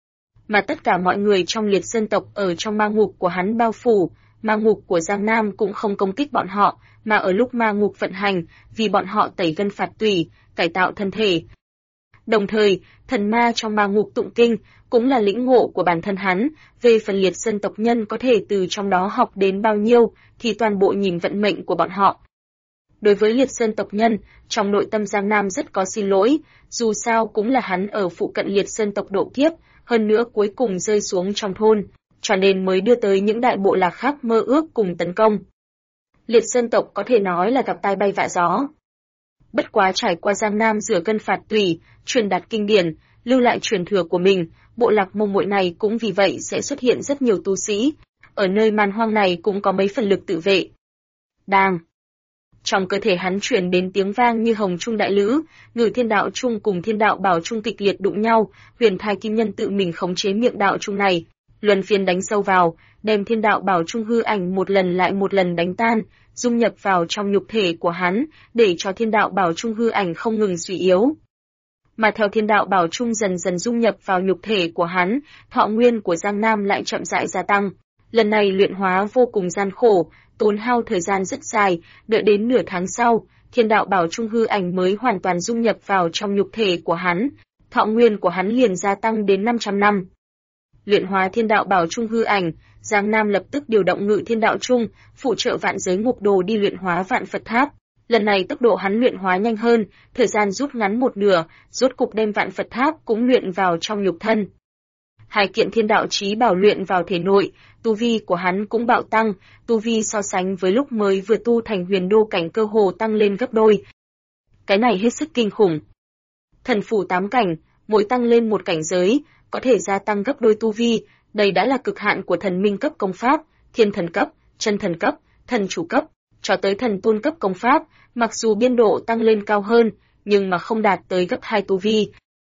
Mà tất cả mọi người trong liệt dân tộc ở trong ma ngục của hắn bao phủ, ma ngục của Giang Nam cũng không công kích bọn họ, mà ở lúc ma ngục vận hành, vì bọn họ tẩy gân phạt tủy, cải tạo thân thể. Đồng thời, thần ma trong ma ngục tụng kinh, cũng là lĩnh ngộ của bản thân hắn, về phần liệt dân tộc nhân có thể từ trong đó học đến bao nhiêu, thì toàn bộ nhìn vận mệnh của bọn họ. Đối với liệt dân tộc nhân, trong nội tâm Giang Nam rất có xin lỗi, dù sao cũng là hắn ở phụ cận liệt dân tộc độ kiếp, hơn nữa cuối cùng rơi xuống trong thôn, cho nên mới đưa tới những đại bộ lạc khác mơ ước cùng tấn công. Liệt dân tộc có thể nói là gặp tai bay vạ gió. Bất quá trải qua Giang Nam rửa cân phạt tùy, truyền đạt kinh điển, lưu lại truyền thừa của mình, bộ lạc Mông Muội này cũng vì vậy sẽ xuất hiện rất nhiều tu sĩ. Ở nơi man hoang này cũng có mấy phần lực tự vệ. Đang. Trong cơ thể hắn truyền đến tiếng vang như hồng trung đại lữ, Ngự Thiên Đạo Trung cùng Thiên Đạo Bảo Trung kịch liệt đụng nhau, Huyền Thai Kim Nhân tự mình khống chế miệng đạo trung này, luân phiên đánh sâu vào, đem Thiên Đạo Bảo Trung hư ảnh một lần lại một lần đánh tan, dung nhập vào trong nhục thể của hắn, để cho Thiên Đạo Bảo Trung hư ảnh không ngừng suy yếu. Mà theo Thiên Đạo Bảo Trung dần dần dung nhập vào nhục thể của hắn, thọ nguyên của Giang Nam lại chậm rãi gia tăng. Lần này luyện hóa vô cùng gian khổ, tốn hao thời gian rất dài, đợi đến nửa tháng sau, Thiên Đạo Bảo Trung hư ảnh mới hoàn toàn dung nhập vào trong nhục thể của hắn, thọ nguyên của hắn liền gia tăng đến 500 năm. Luyện hóa Thiên Đạo Bảo Trung hư ảnh, Giang Nam lập tức điều động Ngự Thiên Đạo Trung, phụ trợ vạn giới ngục đồ đi luyện hóa vạn Phật Tháp. Lần này tốc độ hắn luyện hóa nhanh hơn, thời gian rút ngắn một nửa, rốt cục đem vạn Phật Tháp cũng luyện vào trong nhục thân. Hai kiện thiên đạo chí bảo luyện vào thể nội, tu vi của hắn cũng bạo tăng, tu vi so sánh với lúc mới vừa tu thành huyền đô cảnh cơ hồ tăng lên gấp đôi. Cái này hết sức kinh khủng. Thần phủ 8 cảnh, mỗi tăng lên một cảnh giới, có thể gia tăng gấp đôi tu vi, đây đã là cực hạn của thần minh cấp công pháp, thiên thần cấp, chân thần cấp, thần chủ cấp, cho tới thần tôn cấp công pháp, mặc dù biên độ tăng lên cao hơn, nhưng mà không đạt tới gấp 2 tu vi.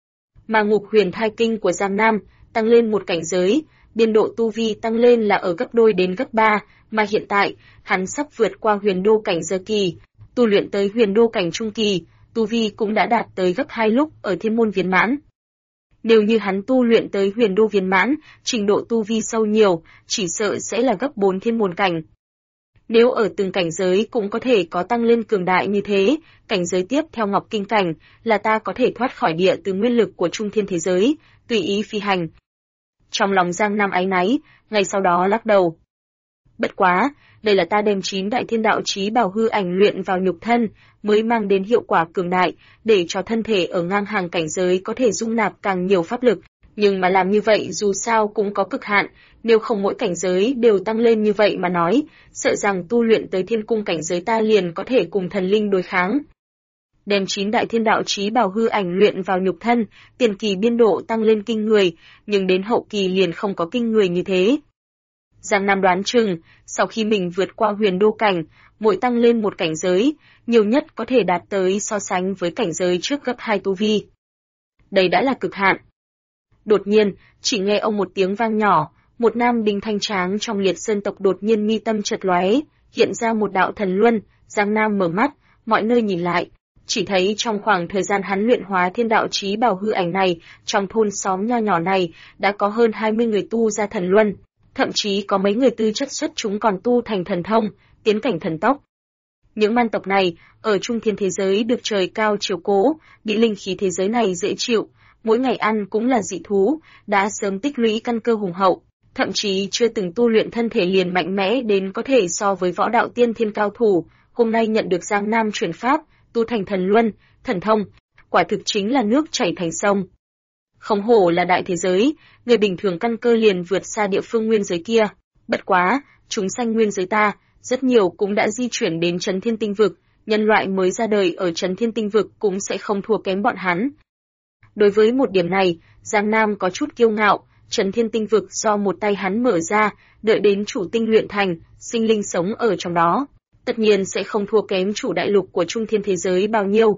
mà Ngục Huyền Thai Kinh của Giang Nam tăng lên một cảnh giới, biên độ tu vi tăng lên là ở gấp đôi đến gấp 3, mà hiện tại, hắn sắp vượt qua huyền đô cảnh giờ kỳ, tu luyện tới huyền đô cảnh trung kỳ, tu vi cũng đã đạt tới gấp 2 lúc ở Thiên môn viên mãn. Nếu như hắn tu luyện tới huyền đô viên mãn, trình độ tu vi sâu nhiều, chỉ sợ sẽ là gấp 4 thiên môn cảnh. Nếu ở từng cảnh giới cũng có thể có tăng lên cường đại như thế, cảnh giới tiếp theo Ngọc Kinh cảnh là ta có thể thoát khỏi địa từ nguyên lực của trung thiên thế giới, tùy ý phi hành. Trong lòng Giang Nam áy náy, ngay sau đó lắc đầu. Bất quá, đây là ta đem 9 đại thiên đạo chí bảo hư ảnh luyện vào nhục thân, mới mang đến hiệu quả cường đại, để cho thân thể ở ngang hàng cảnh giới có thể dung nạp càng nhiều pháp lực. Nhưng mà làm như vậy dù sao cũng có cực hạn, nếu không mỗi cảnh giới đều tăng lên như vậy mà nói, sợ rằng tu luyện tới thiên cung cảnh giới ta liền có thể cùng thần linh đối kháng. Đem 9 đại thiên đạo chí bảo hư ảnh luyện vào nhục thân, tiền kỳ biên độ tăng lên kinh người, nhưng đến hậu kỳ liền không có kinh người như thế. Giang Nam đoán chừng, sau khi mình vượt qua huyền đô cảnh, mỗi tăng lên một cảnh giới, nhiều nhất có thể đạt tới so sánh với cảnh giới trước gấp 2 tu vi. Đây đã là cực hạn. Đột nhiên, chỉ nghe ông một tiếng vang nhỏ, một nam đinh thanh tráng trong Liệt Sơn tộc đột nhiên mi tâm chợt lóe, hiện ra một đạo thần luân. Giang Nam mở mắt, mọi nơi nhìn lại, chỉ thấy trong khoảng thời gian hắn luyện hóa thiên đạo chí bảo hư ảnh này, trong thôn xóm nho nhỏ này đã có hơn 20 người tu ra thần luân, thậm chí có mấy người tư chất xuất chúng còn tu thành thần thông, tiến cảnh thần tốc. Những man tộc này ở trung thiên thế giới được trời cao chiếu cố, bị linh khí thế giới này dễ chịu, mỗi ngày ăn cũng là dị thú, đã sớm tích lũy căn cơ hùng hậu, thậm chí chưa từng tu luyện thân thể liền mạnh mẽ đến có thể so với võ đạo tiên thiên cao thủ, hôm nay nhận được Giang Nam truyền pháp, tu thành thần luân, thần thông, quả thực chính là nước chảy thành sông. Không hổ là đại thế giới, người bình thường căn cơ liền vượt xa địa phương nguyên giới kia, bất quá, chúng sanh nguyên giới ta, rất nhiều cũng đã di chuyển đến Trấn Thiên Tinh Vực, nhân loại mới ra đời ở Trấn Thiên Tinh Vực cũng sẽ không thua kém bọn hắn. Đối với một điểm này, Giang Nam có chút kiêu ngạo, Trấn Thiên Tinh Vực do một tay hắn mở ra, đợi đến chủ tinh luyện thành, sinh linh sống ở trong đó, tất nhiên sẽ không thua kém chủ đại lục của trung thiên thế giới bao nhiêu.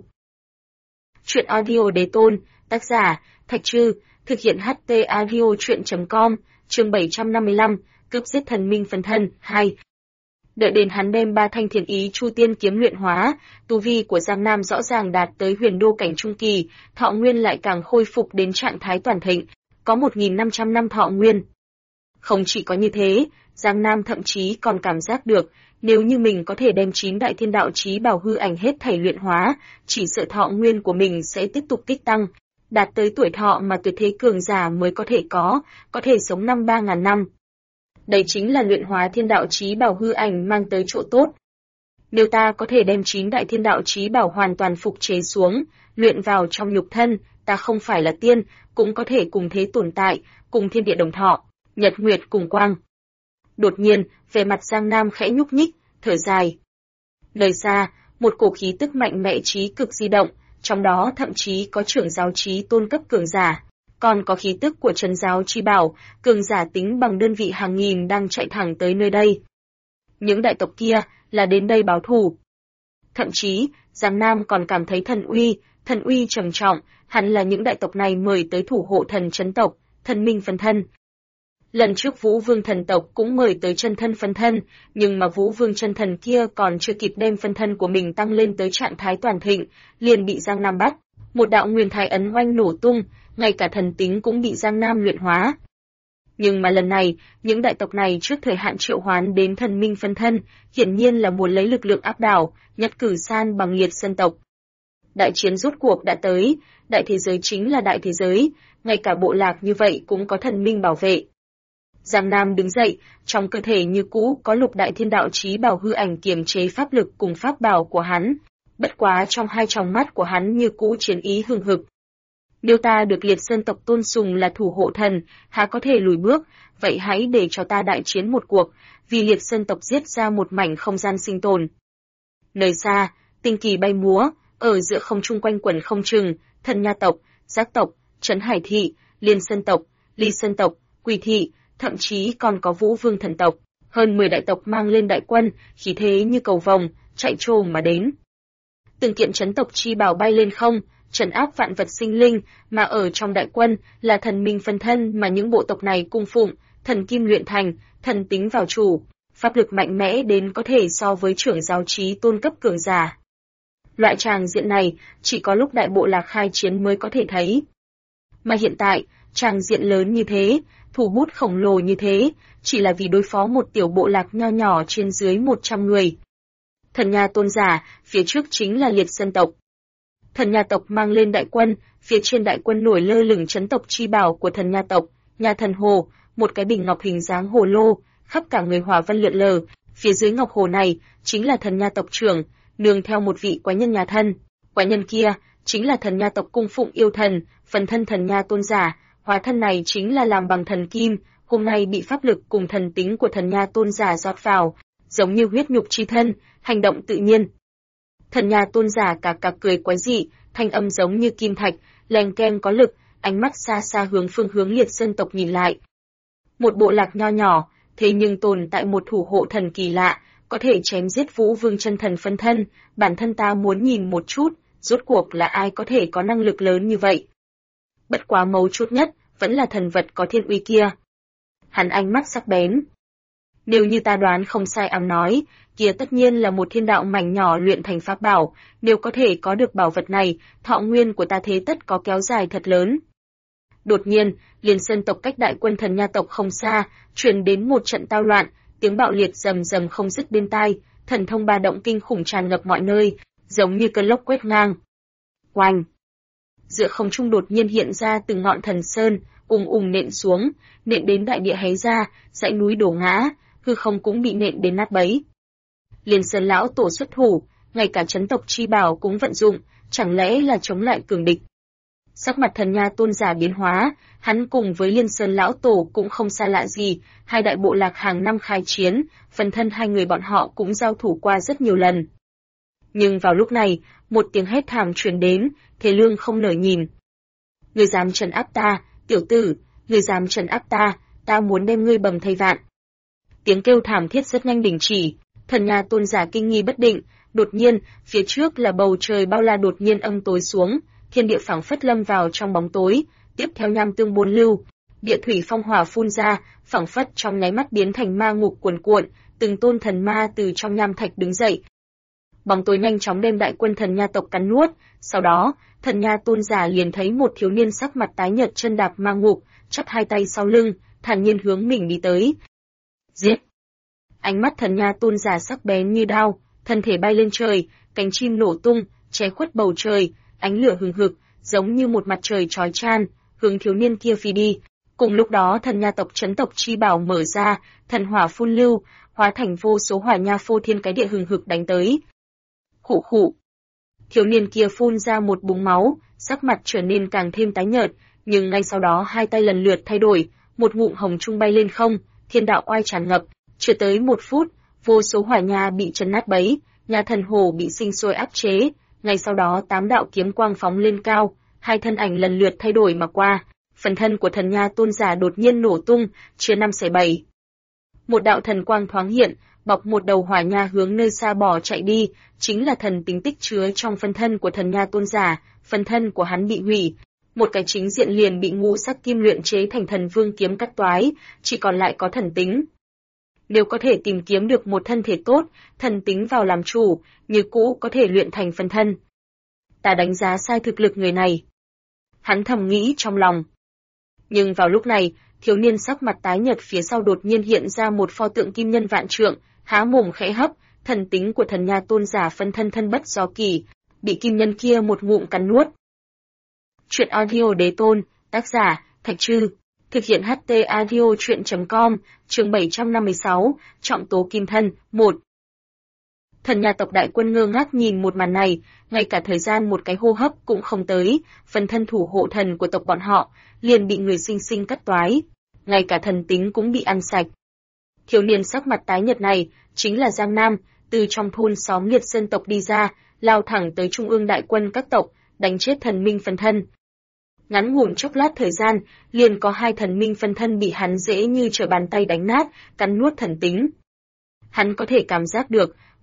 Chuyện audio đế tôn, tác giả, Thạch Trư, thực hiện HT audio chuyện.com, chương 755, cướp giết thần minh phân thân, 2. Đợi đến hắn đem 3 thanh thiền ý chu tiên kiếm luyện hóa, tu vi của Giang Nam rõ ràng đạt tới huyền đô cảnh trung kỳ, thọ nguyên lại càng khôi phục đến trạng thái toàn thịnh, có 1.500 năm thọ nguyên. Không chỉ có như thế, Giang Nam thậm chí còn cảm giác được, nếu như mình có thể đem 9 đại thiên đạo chí bảo hư ảnh hết thảy luyện hóa, chỉ sợ thọ nguyên của mình sẽ tiếp tục kích tăng, đạt tới tuổi thọ mà tuyệt thế cường giả mới có thể sống 3.000 năm. Đây chính là luyện hóa thiên đạo chí bảo hư ảnh mang tới chỗ tốt. Nếu ta có thể đem 9 đại thiên đạo chí bảo hoàn toàn phục chế xuống, luyện vào trong nhục thân, ta không phải là tiên, cũng có thể cùng thế tồn tại, cùng thiên địa đồng thọ, nhật nguyệt cùng quang. Đột nhiên, về mặt Giang Nam khẽ nhúc nhích, thở dài. Nơi xa, một cổ khí tức mạnh mẽ chí cực di động, trong đó thậm chí có trưởng giáo chí tôn cấp cường giả, còn có khí tức của trấn giáo chi bảo, cường giả tính bằng đơn vị hàng nghìn đang chạy thẳng tới nơi đây. Những đại tộc kia là đến đây báo thù. Thậm chí, Giang Nam còn cảm thấy thần uy trầm trọng, hẳn là những đại tộc này mời tới thủ hộ thần trấn tộc, thần minh phân thân. Lần trước Vũ Vương thần tộc cũng mời tới chân thân phân thân, nhưng mà Vũ Vương chân thần kia còn chưa kịp đem phân thân của mình tăng lên tới trạng thái toàn thịnh, liền bị Giang Nam bắt. Một đạo nguyên thái ấn oanh nổ tung, ngay cả thần tính cũng bị Giang Nam luyện hóa. Nhưng mà lần này, những đại tộc này trước thời hạn triệu hoán đến thần minh phân thân, hiển nhiên là muốn lấy lực lượng áp đảo, nhất cử san bằng Liệt Sơn tộc. Đại chiến rốt cuộc đã tới, đại thế giới chính là đại thế giới, ngay cả bộ lạc như vậy cũng có thần minh bảo vệ. Giang Nam đứng dậy, trong cơ thể như cũ có lục đại thiên đạo chí bảo hư ảnh kiềm chế pháp lực cùng pháp bảo của hắn. Bất quá trong hai tròng mắt của hắn như cũ chiến ý hừng hực. Nếu ta được Liệt Sơn tộc tôn sùng là thủ hộ thần, há có thể lùi bước, vậy hãy để cho ta đại chiến một cuộc, vì Liệt Sơn tộc giết ra một mảnh không gian sinh tồn. Nơi xa, tinh kỳ bay múa, ở giữa không trung quanh quẩn không chừng, thần nha tộc, giác tộc, trấn hải thị, Liên Sơn tộc, Ly Sơn tộc, Quỳ thị, thậm chí còn có Vũ Vương thần tộc, hơn 10 đại tộc mang lên đại quân, khí thế như cầu vồng, chạy trồm mà đến. Từng kiện trấn tộc chi bảo bay lên không, trấn áp vạn vật sinh linh, mà ở trong đại quân là thần minh phân thân mà những bộ tộc này cung phụng, thần kim luyện thành, thần tính vào chủ, pháp lực mạnh mẽ đến có thể so với trưởng giáo chí tôn cấp cường giả. Loại tràng diện này chỉ có lúc đại bộ lạc khai chiến mới có thể thấy. Mà hiện tại, tràng diện lớn như thế, thủ bút khổng lồ như thế, chỉ là vì đối phó một tiểu bộ lạc nho nhỏ trên dưới 100 người. Thần Nha tôn giả, phía trước chính là liệt sơn tộc. Thần Nha tộc mang lên đại quân, phía trên đại quân nổi lơ lửng chấn tộc chi bảo của thần Nha tộc, Nha thần hồ, một cái bình ngọc hình dáng hồ lô, khắp cả người hỏa vân lượn lờ, phía dưới ngọc hồ này chính là thần Nha tộc trưởng, nương theo một vị quái nhân nhà thân. Quái nhân kia chính là thần Nha tộc cung phụng yêu thần, phần thân thần Nha tôn giả, hóa thân này chính là làm bằng thần kim, hôm nay bị pháp lực cùng thần tính của thần Nha tôn giả rót vào, giống như huyết nhục chi thân, hành động tự nhiên. Thần Nha tôn giả cả cười quái dị, thanh âm giống như kim thạch, leng keng có lực, ánh mắt xa xa hướng phương hướng liệt sơn tộc nhìn lại. Một bộ lạc nho nhỏ, thế nhưng tồn tại một thủ hộ thần kỳ lạ, có thể chém giết Vũ Vương chân thần phân thân, bản thân ta muốn nhìn một chút, rốt cuộc là ai có thể có năng lực lớn như vậy. Bất quá mấu chốt nhất, vẫn là thần vật có thiên uy kia. Hắn ánh mắt sắc bén. Nếu như ta đoán không sai nói, kia tất nhiên là một thiên đạo mảnh nhỏ luyện thành pháp bảo, nếu có thể có được bảo vật này, thọ nguyên của ta thế tất có kéo dài thật lớn. Đột nhiên, Liên Sơn tộc cách đại quân thần Nha tộc không xa, truyền đến một trận tao loạn, tiếng bạo liệt rầm rầm không dứt bên tai, thần thông ba động kinh khủng tràn ngập mọi nơi, giống như cơn lốc quét ngang. Oanh! Giữa không trung đột nhiên hiện ra từng ngọn thần sơn, ùng nện xuống, nện đến đại địa hé ra, dãy núi đổ ngã, hư không cũng bị nện đến nát bấy. Liên Sơn lão tổ xuất thủ, ngay cả chấn tộc chi bảo cũng vận dụng, chẳng lẽ là chống lại cường địch. Sắc mặt thần Nha tôn giả biến hóa, hắn cùng với Liên Sơn lão tổ cũng không xa lạ gì, hai đại bộ lạc hàng năm khai chiến, phần thân hai người bọn họ cũng giao thủ qua rất nhiều lần. Nhưng vào lúc này, một tiếng hét thảm truyền đến, Thế Lương không nở nhìn. Ngươi dám trấn áp ta, tiểu tử, ngươi dám trấn áp ta, ta muốn đem ngươi bầm thây vạn. Tiếng kêu thảm thiết rất nhanh đình chỉ, thần Nha tôn giả kinh nghi bất định, đột nhiên, phía trước là bầu trời bao la đột nhiên âm tối xuống, thiên địa phảng phất lâm vào trong bóng tối, tiếp theo nham tương bốn lưu, địa thủy phong hỏa phun ra, phảng phất trong nháy mắt biến thành ma ngục cuồn cuộn, từng tôn thần ma từ trong nham thạch đứng dậy. Bóng tối nhanh chóng đem đại quân thần Nha tộc cắn nuốt, sau đó, thần Nha tôn giả liền thấy một thiếu niên sắc mặt tái nhợt chân đạp ma ngục, chắp hai tay sau lưng, thản nhiên hướng mình đi tới. Giết! Ánh mắt thần Nha tôn giả sắc bén như đao, thân thể bay lên trời, cánh chim nổ tung, che khuất bầu trời, ánh lửa hừng hực, giống như một mặt trời chói chang, hướng thiếu niên kia phi đi. Cùng lúc đó thần Nha tộc chấn tộc chi bảo mở ra, thần hỏa phun lưu, hóa thành vô số hỏa nha phô thiên cái địa hừng hực đánh tới. Khụ khụ. Thiếu niên kia phun ra một búng máu, sắc mặt trở nên càng thêm tái nhợt, nhưng ngay sau đó hai tay lần lượt thay đổi, một ngụm hồng trung bay lên không, thiên đạo oai tràn ngập, chưa tới 1 phút, vô số hỏa nha bị chấn nát bấy, Nha thần hồ bị sinh sôi áp chế, ngay sau đó 8 đạo kiếm quang phóng lên cao, hai thân ảnh lần lượt thay đổi mà qua, phần thân của thần Nha tôn giả đột nhiên nổ tung, chia 5 xẻ 7. Một đạo thần quang thoáng hiện, bọc một đầu hỏa nha hướng nơi xa bỏ chạy đi, chính là thần tính tích chứa trong phân thân của thần Nha tôn giả, phân thân của hắn bị hủy, một cái chính diện liền bị ngũ sắc kim luyện chế thành thần vương kiếm cắt toái, chỉ còn lại có thần tính. Nếu có thể tìm kiếm được một thân thể tốt, thần tính vào làm chủ, như cũ có thể luyện thành phân thân. Ta đánh giá sai thực lực người này. Hắn thầm nghĩ trong lòng. Nhưng vào lúc này, thiếu niên sắc mặt tái nhợt phía sau đột nhiên hiện ra một pho tượng kim nhân vạn trượng, há mồm khẽ hấp, thần tính của thần Nha tôn giả phân thân thân bất do kỳ, bị kim nhân kia một ngụm cắn nuốt. Truyện audio đế tôn, tác giả, Thạch Trư, thực hiện HT audio truyện.com, chương 756, trọng tố kim thân, 1. Thần Nha tộc đại quân ngơ ngác nhìn một màn này, ngay cả thời gian một cái hô hấp cũng không tới, phần thân thủ hộ thần của tộc bọn họ liền bị người sinh sinh cắt toái, ngay cả thần tính cũng bị ăn sạch. Thiếu niên sắc mặt tái nhợt này chính là Giang Nam, từ trong thôn xóm Liệt Sơn tộc đi ra, lao thẳng tới trung ương đại quân các tộc, đánh chết thần minh phân thân. Ngắn ngủn chốc lát thời gian, liền có 2 thần minh phân thân bị hắn dễ như trở bàn tay đánh nát, cắn nuốt thần tính. Hắn có thể cảm giác được,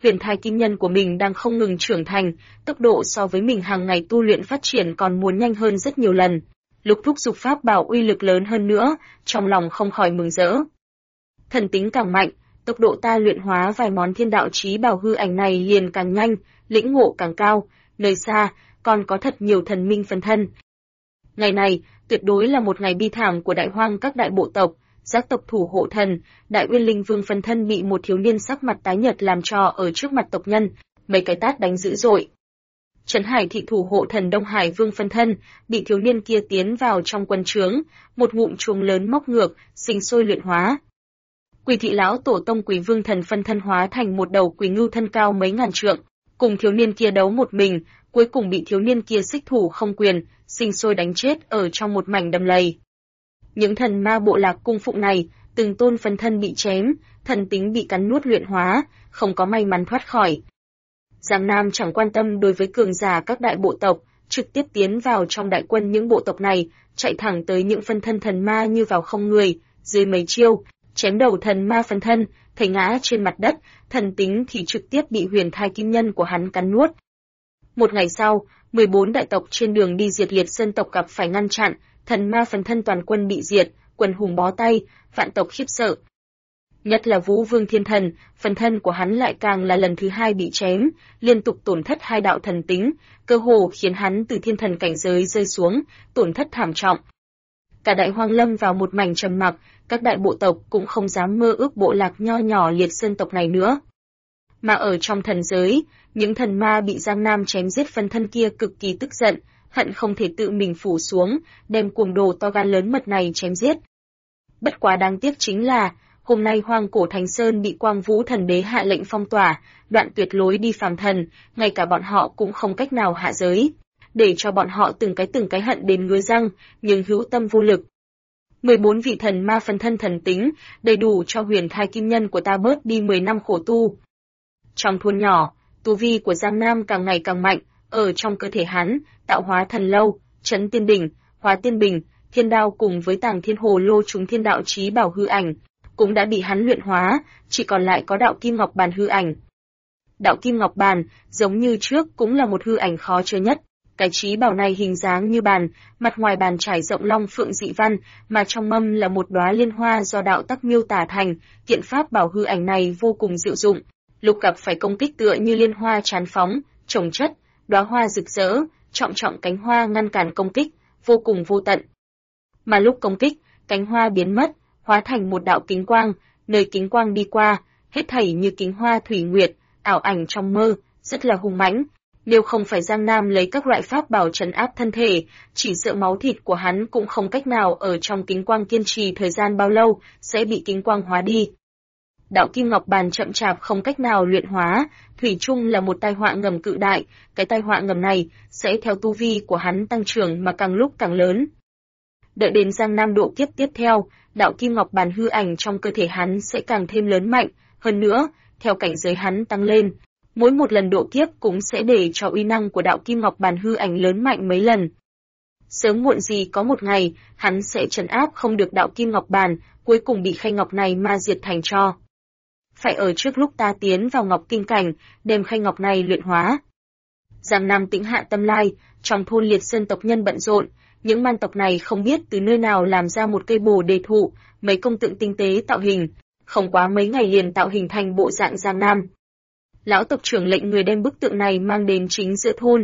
huyền thai kim nhân của mình đang không ngừng trưởng thành, tốc độ so với mình hàng ngày tu luyện phát triển còn muốn nhanh hơn rất nhiều lần. Lúc thúc giục pháp bảo uy lực lớn hơn nữa, trong lòng không khỏi mừng rỡ. Thần tính càng mạnh, tốc độ ta luyện hóa vài món thiên đạo chí bảo hư ảnh này liền càng nhanh, lĩnh ngộ càng cao, nơi xa còn có thật nhiều thần minh phân thân. Ngày này, tuyệt đối là một ngày bi thảm của đại hoang các đại bộ tộc, giác tộc thủ hộ thần, Đại Uyên Linh Vương phân thân bị một thiếu niên sắc mặt tái nhợt làm trò ở trước mặt tộc nhân, mấy cái tát đánh dữ dội. Trấn Hải thị thủ hộ thần Đông Hải Vương phân thân, bị thiếu niên kia tiến vào trong quân trướng, một ngụm chuông lớn móc ngược, sinh sôi luyện hóa. Quỷ thị lão tổ tông Quỷ Vương thần phân thân hóa thành một đầu quỷ ngưu thân cao mấy ngàn trượng, cùng thiếu niên kia đấu một mình, cuối cùng bị thiếu niên kia xích thủ không quyền, sinh sôi đánh chết ở trong một mảnh đầm lầy. Những thần ma bộ lạc cung phụng này, từng tôn phân thân bị chém, thần tính bị cắn nuốt luyện hóa, không có may mắn thoát khỏi. Giang Nam chẳng quan tâm đối với cường giả các đại bộ tộc, trực tiếp tiến vào trong đại quân những bộ tộc này, chạy thẳng tới những phân thân thần ma như vào không người, dưới mấy chiêu, chém đầu thần ma phân thân, thấy ngã trên mặt đất, thần tính thì trực tiếp bị huyền thai kim nhân của hắn cắn nuốt. Một ngày sau, 14 đại tộc trên đường đi diệt liệt sơn tộc gặp phải ngăn chặn, thần ma phân thân toàn quân bị diệt, quần hùng bó tay, vạn tộc khiếp sợ. Nhất là Vũ Vương Thiên Thần, phân thân của hắn lại càng là lần thứ hai bị chém, liên tục tổn thất 2 đạo thần tính, cơ hồ khiến hắn từ thiên thần cảnh giới rơi xuống, tổn thất thảm trọng. Cả đại hoang lâm vào một mảnh trầm mặc, các đại bộ tộc cũng không dám mơ ước bộ lạc nho nhỏ liệt sơn tộc này nữa. Mà ở trong thần giới, những thần ma bị Giang Nam chém giết phân thân kia cực kỳ tức giận, hận không thể tự mình phủ xuống, đem cuồng đồ to gan lớn mật này chém giết. Bất quá đáng tiếc chính là, hôm nay Hoang Cổ Thánh Sơn bị Quang Vũ Thần Đế hạ lệnh phong tỏa, đoạn tuyệt lối đi phàm thần, ngay cả bọn họ cũng không cách nào hạ giới, để cho bọn họ từng cái hận đến ngứa răng, nhưng hữu tâm vô lực. 14 vị thần ma phân thân thần tính, đầy đủ cho huyền thai kim nhân của ta bớt đi 10 năm khổ tu. Trong thôn nhỏ, tu vi của Giang Nam càng ngày càng mạnh, ở trong cơ thể hắn, tạo hóa thần lâu, trấn tiên đỉnh, hóa tiên bình, thiên đao cùng với tàng thiên hồ lô chúng thiên đạo chí bảo hư ảnh, cũng đã bị hắn luyện hóa, chỉ còn lại có đạo kim ngọc bàn hư ảnh. Đạo kim ngọc bàn, giống như trước cũng là một hư ảnh khó chơi nhất. Cái chí bảo này hình dáng như bàn, mặt ngoài bàn trải rộng long phượng dị văn, mà trong mâm là một đóa liên hoa do đạo tắc miêu tả thành, kiện pháp bảo hư ảnh này vô cùng diệu dụng. Lúc gặp phải công kích tựa như liên hoa tràn phóng, chồng chất, đóa hoa rực rỡ, trọng trọng cánh hoa ngăn cản công kích, vô cùng vô tận. Mà lúc công kích, cánh hoa biến mất, hóa thành một đạo kính quang, nơi kính quang đi qua, hết thảy như kính hoa thủy nguyệt, ảo ảnh trong mơ, rất là hung mãnh. Nếu không phải Giang Nam lấy các loại pháp bảo trấn áp thân thể, chỉ sợ máu thịt của hắn cũng không cách nào ở trong kính quang kiên trì thời gian bao lâu, sẽ bị kính quang hóa đi. Đạo kim ngọc bàn chậm chạp không cách nào luyện hóa, thủy chung là một tai họa ngầm cự đại, cái tai họa ngầm này sẽ theo tu vi của hắn tăng trưởng mà càng lúc càng lớn. Đợi đến Giang Nam độ kiếp tiếp theo, đạo kim ngọc bàn hư ảnh trong cơ thể hắn sẽ càng thêm lớn mạnh, hơn nữa, theo cảnh giới hắn tăng lên, mỗi một lần độ kiếp cũng sẽ để cho uy năng của đạo kim ngọc bàn hư ảnh lớn mạnh mấy lần. Sớm muộn gì có một ngày, hắn sẽ trấn áp không được đạo kim ngọc bàn, cuối cùng bị khay ngọc này ma diệt thành tro. Phải ở trước lúc ta tiến vào ngọc kinh cảnh, đem khay ngọc này luyện hóa. Giang Nam tĩnh hạ tâm lai, trong thôn liệt sơn tộc nhân bận rộn, những man tộc này không biết từ nơi nào làm ra một cây bồ đề thụ, mấy công tượng tinh tế tạo hình, không quá mấy ngày liền tạo hình thành bộ dạng Giang Nam. Lão tộc trưởng lệnh người đem bức tượng này mang đến chính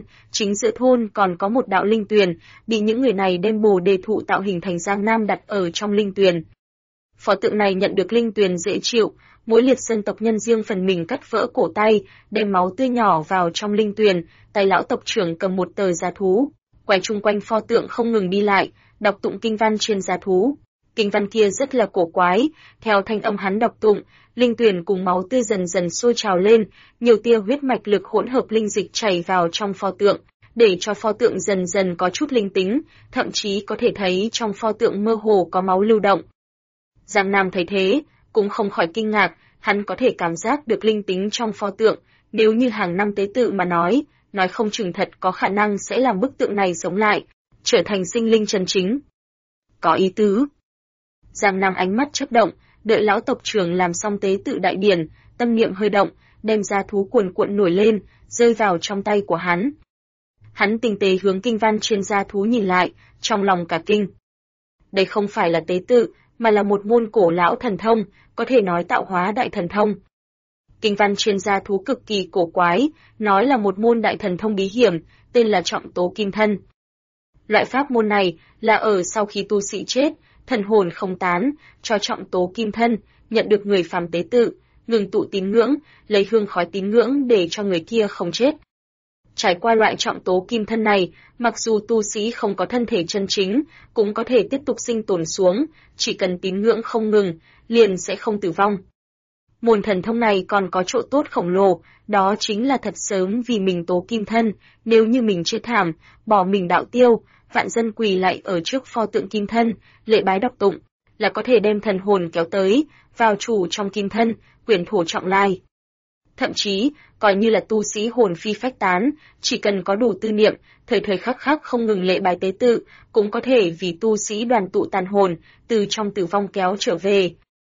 giữa thôn còn có một đạo linh tuyền, bị những người này đem bồ đề thụ tạo hình thành Giang Nam đặt ở trong linh tuyền. Pho tượng này nhận được linh tuyền dễ chịu, mỗi liệt sơn tộc nhân riêng phần mình cắt vỡ cổ tay, đem máu tươi nhỏ vào trong linh tuyền, tay lão tộc trưởng cầm một tờ giá thú, quay chung quanh pho tượng không ngừng đi lại, đọc tụng kinh văn trên giá thú. Kinh văn kia rất là cổ quái, theo thanh âm hắn đọc tụng, linh tuyền cùng máu tươi dần dần sôi trào lên, nhiều tia huyết mạch lực hỗn hợp linh dịch chảy vào trong pho tượng, để cho pho tượng dần dần có chút linh tính, thậm chí có thể thấy trong pho tượng mơ hồ có máu lưu động. Giang Nam thấy thế, cũng không khỏi kinh ngạc, hắn có thể cảm giác được linh tính trong pho tượng, nếu như hàng năm tế tự mà nói không chừng thật có khả năng sẽ làm bức tượng này sống lại, trở thành sinh linh chân chính. Có ý tứ. Giang Nam ánh mắt chớp động, đợi lão tộc trưởng làm xong tế tự đại điển, tâm niệm hơi động, đem ra thú cuồn cuộn nổi lên, rơi vào trong tay của hắn. Hắn tinh tế hướng kinh văn trên da thú nhìn lại, trong lòng cả kinh. Đây không phải là tế tự, mà là một môn cổ lão thần thông, có thể nói tạo hóa đại thần thông. Kinh văn trên da thú cực kỳ cổ quái, nói là một môn đại thần thông bí hiểm, tên là Trọng Tố Kim Thân. Loại pháp môn này là ở sau khi tu sĩ chết, thần hồn không tán, cho Trọng Tố Kim Thân, nhận được người phàm tế tự, ngừng tụ tín ngưỡng, lấy hương khói tín ngưỡng để cho người kia không chết. Trải qua loại Trọng Tố Kim Thân này, mặc dù tu sĩ không có thân thể chân chính, cũng có thể tiếp tục sinh tồn xuống, chỉ cần tín ngưỡng không ngừng, liền sẽ không tử vong. Môn thần thông này còn có chỗ tốt khổng lồ, đó chính là thật sớm vì mình tố kim thân, nếu như mình chết thảm, bỏ mình đạo tiêu, vạn dân quỳ lại ở trước pho tượng kim thân, lễ bái đọc tụng, là có thể đem thần hồn kéo tới, vào chủ trong kim thân, quyền thổ trọng lai. Thậm chí, coi như là tu sĩ hồn phi phách tán, chỉ cần có đủ tư niệm, thời thời khắc khắc không ngừng lễ bái tế tự, cũng có thể vì tu sĩ đoàn tụ tàn hồn, từ trong tử vong kéo trở về.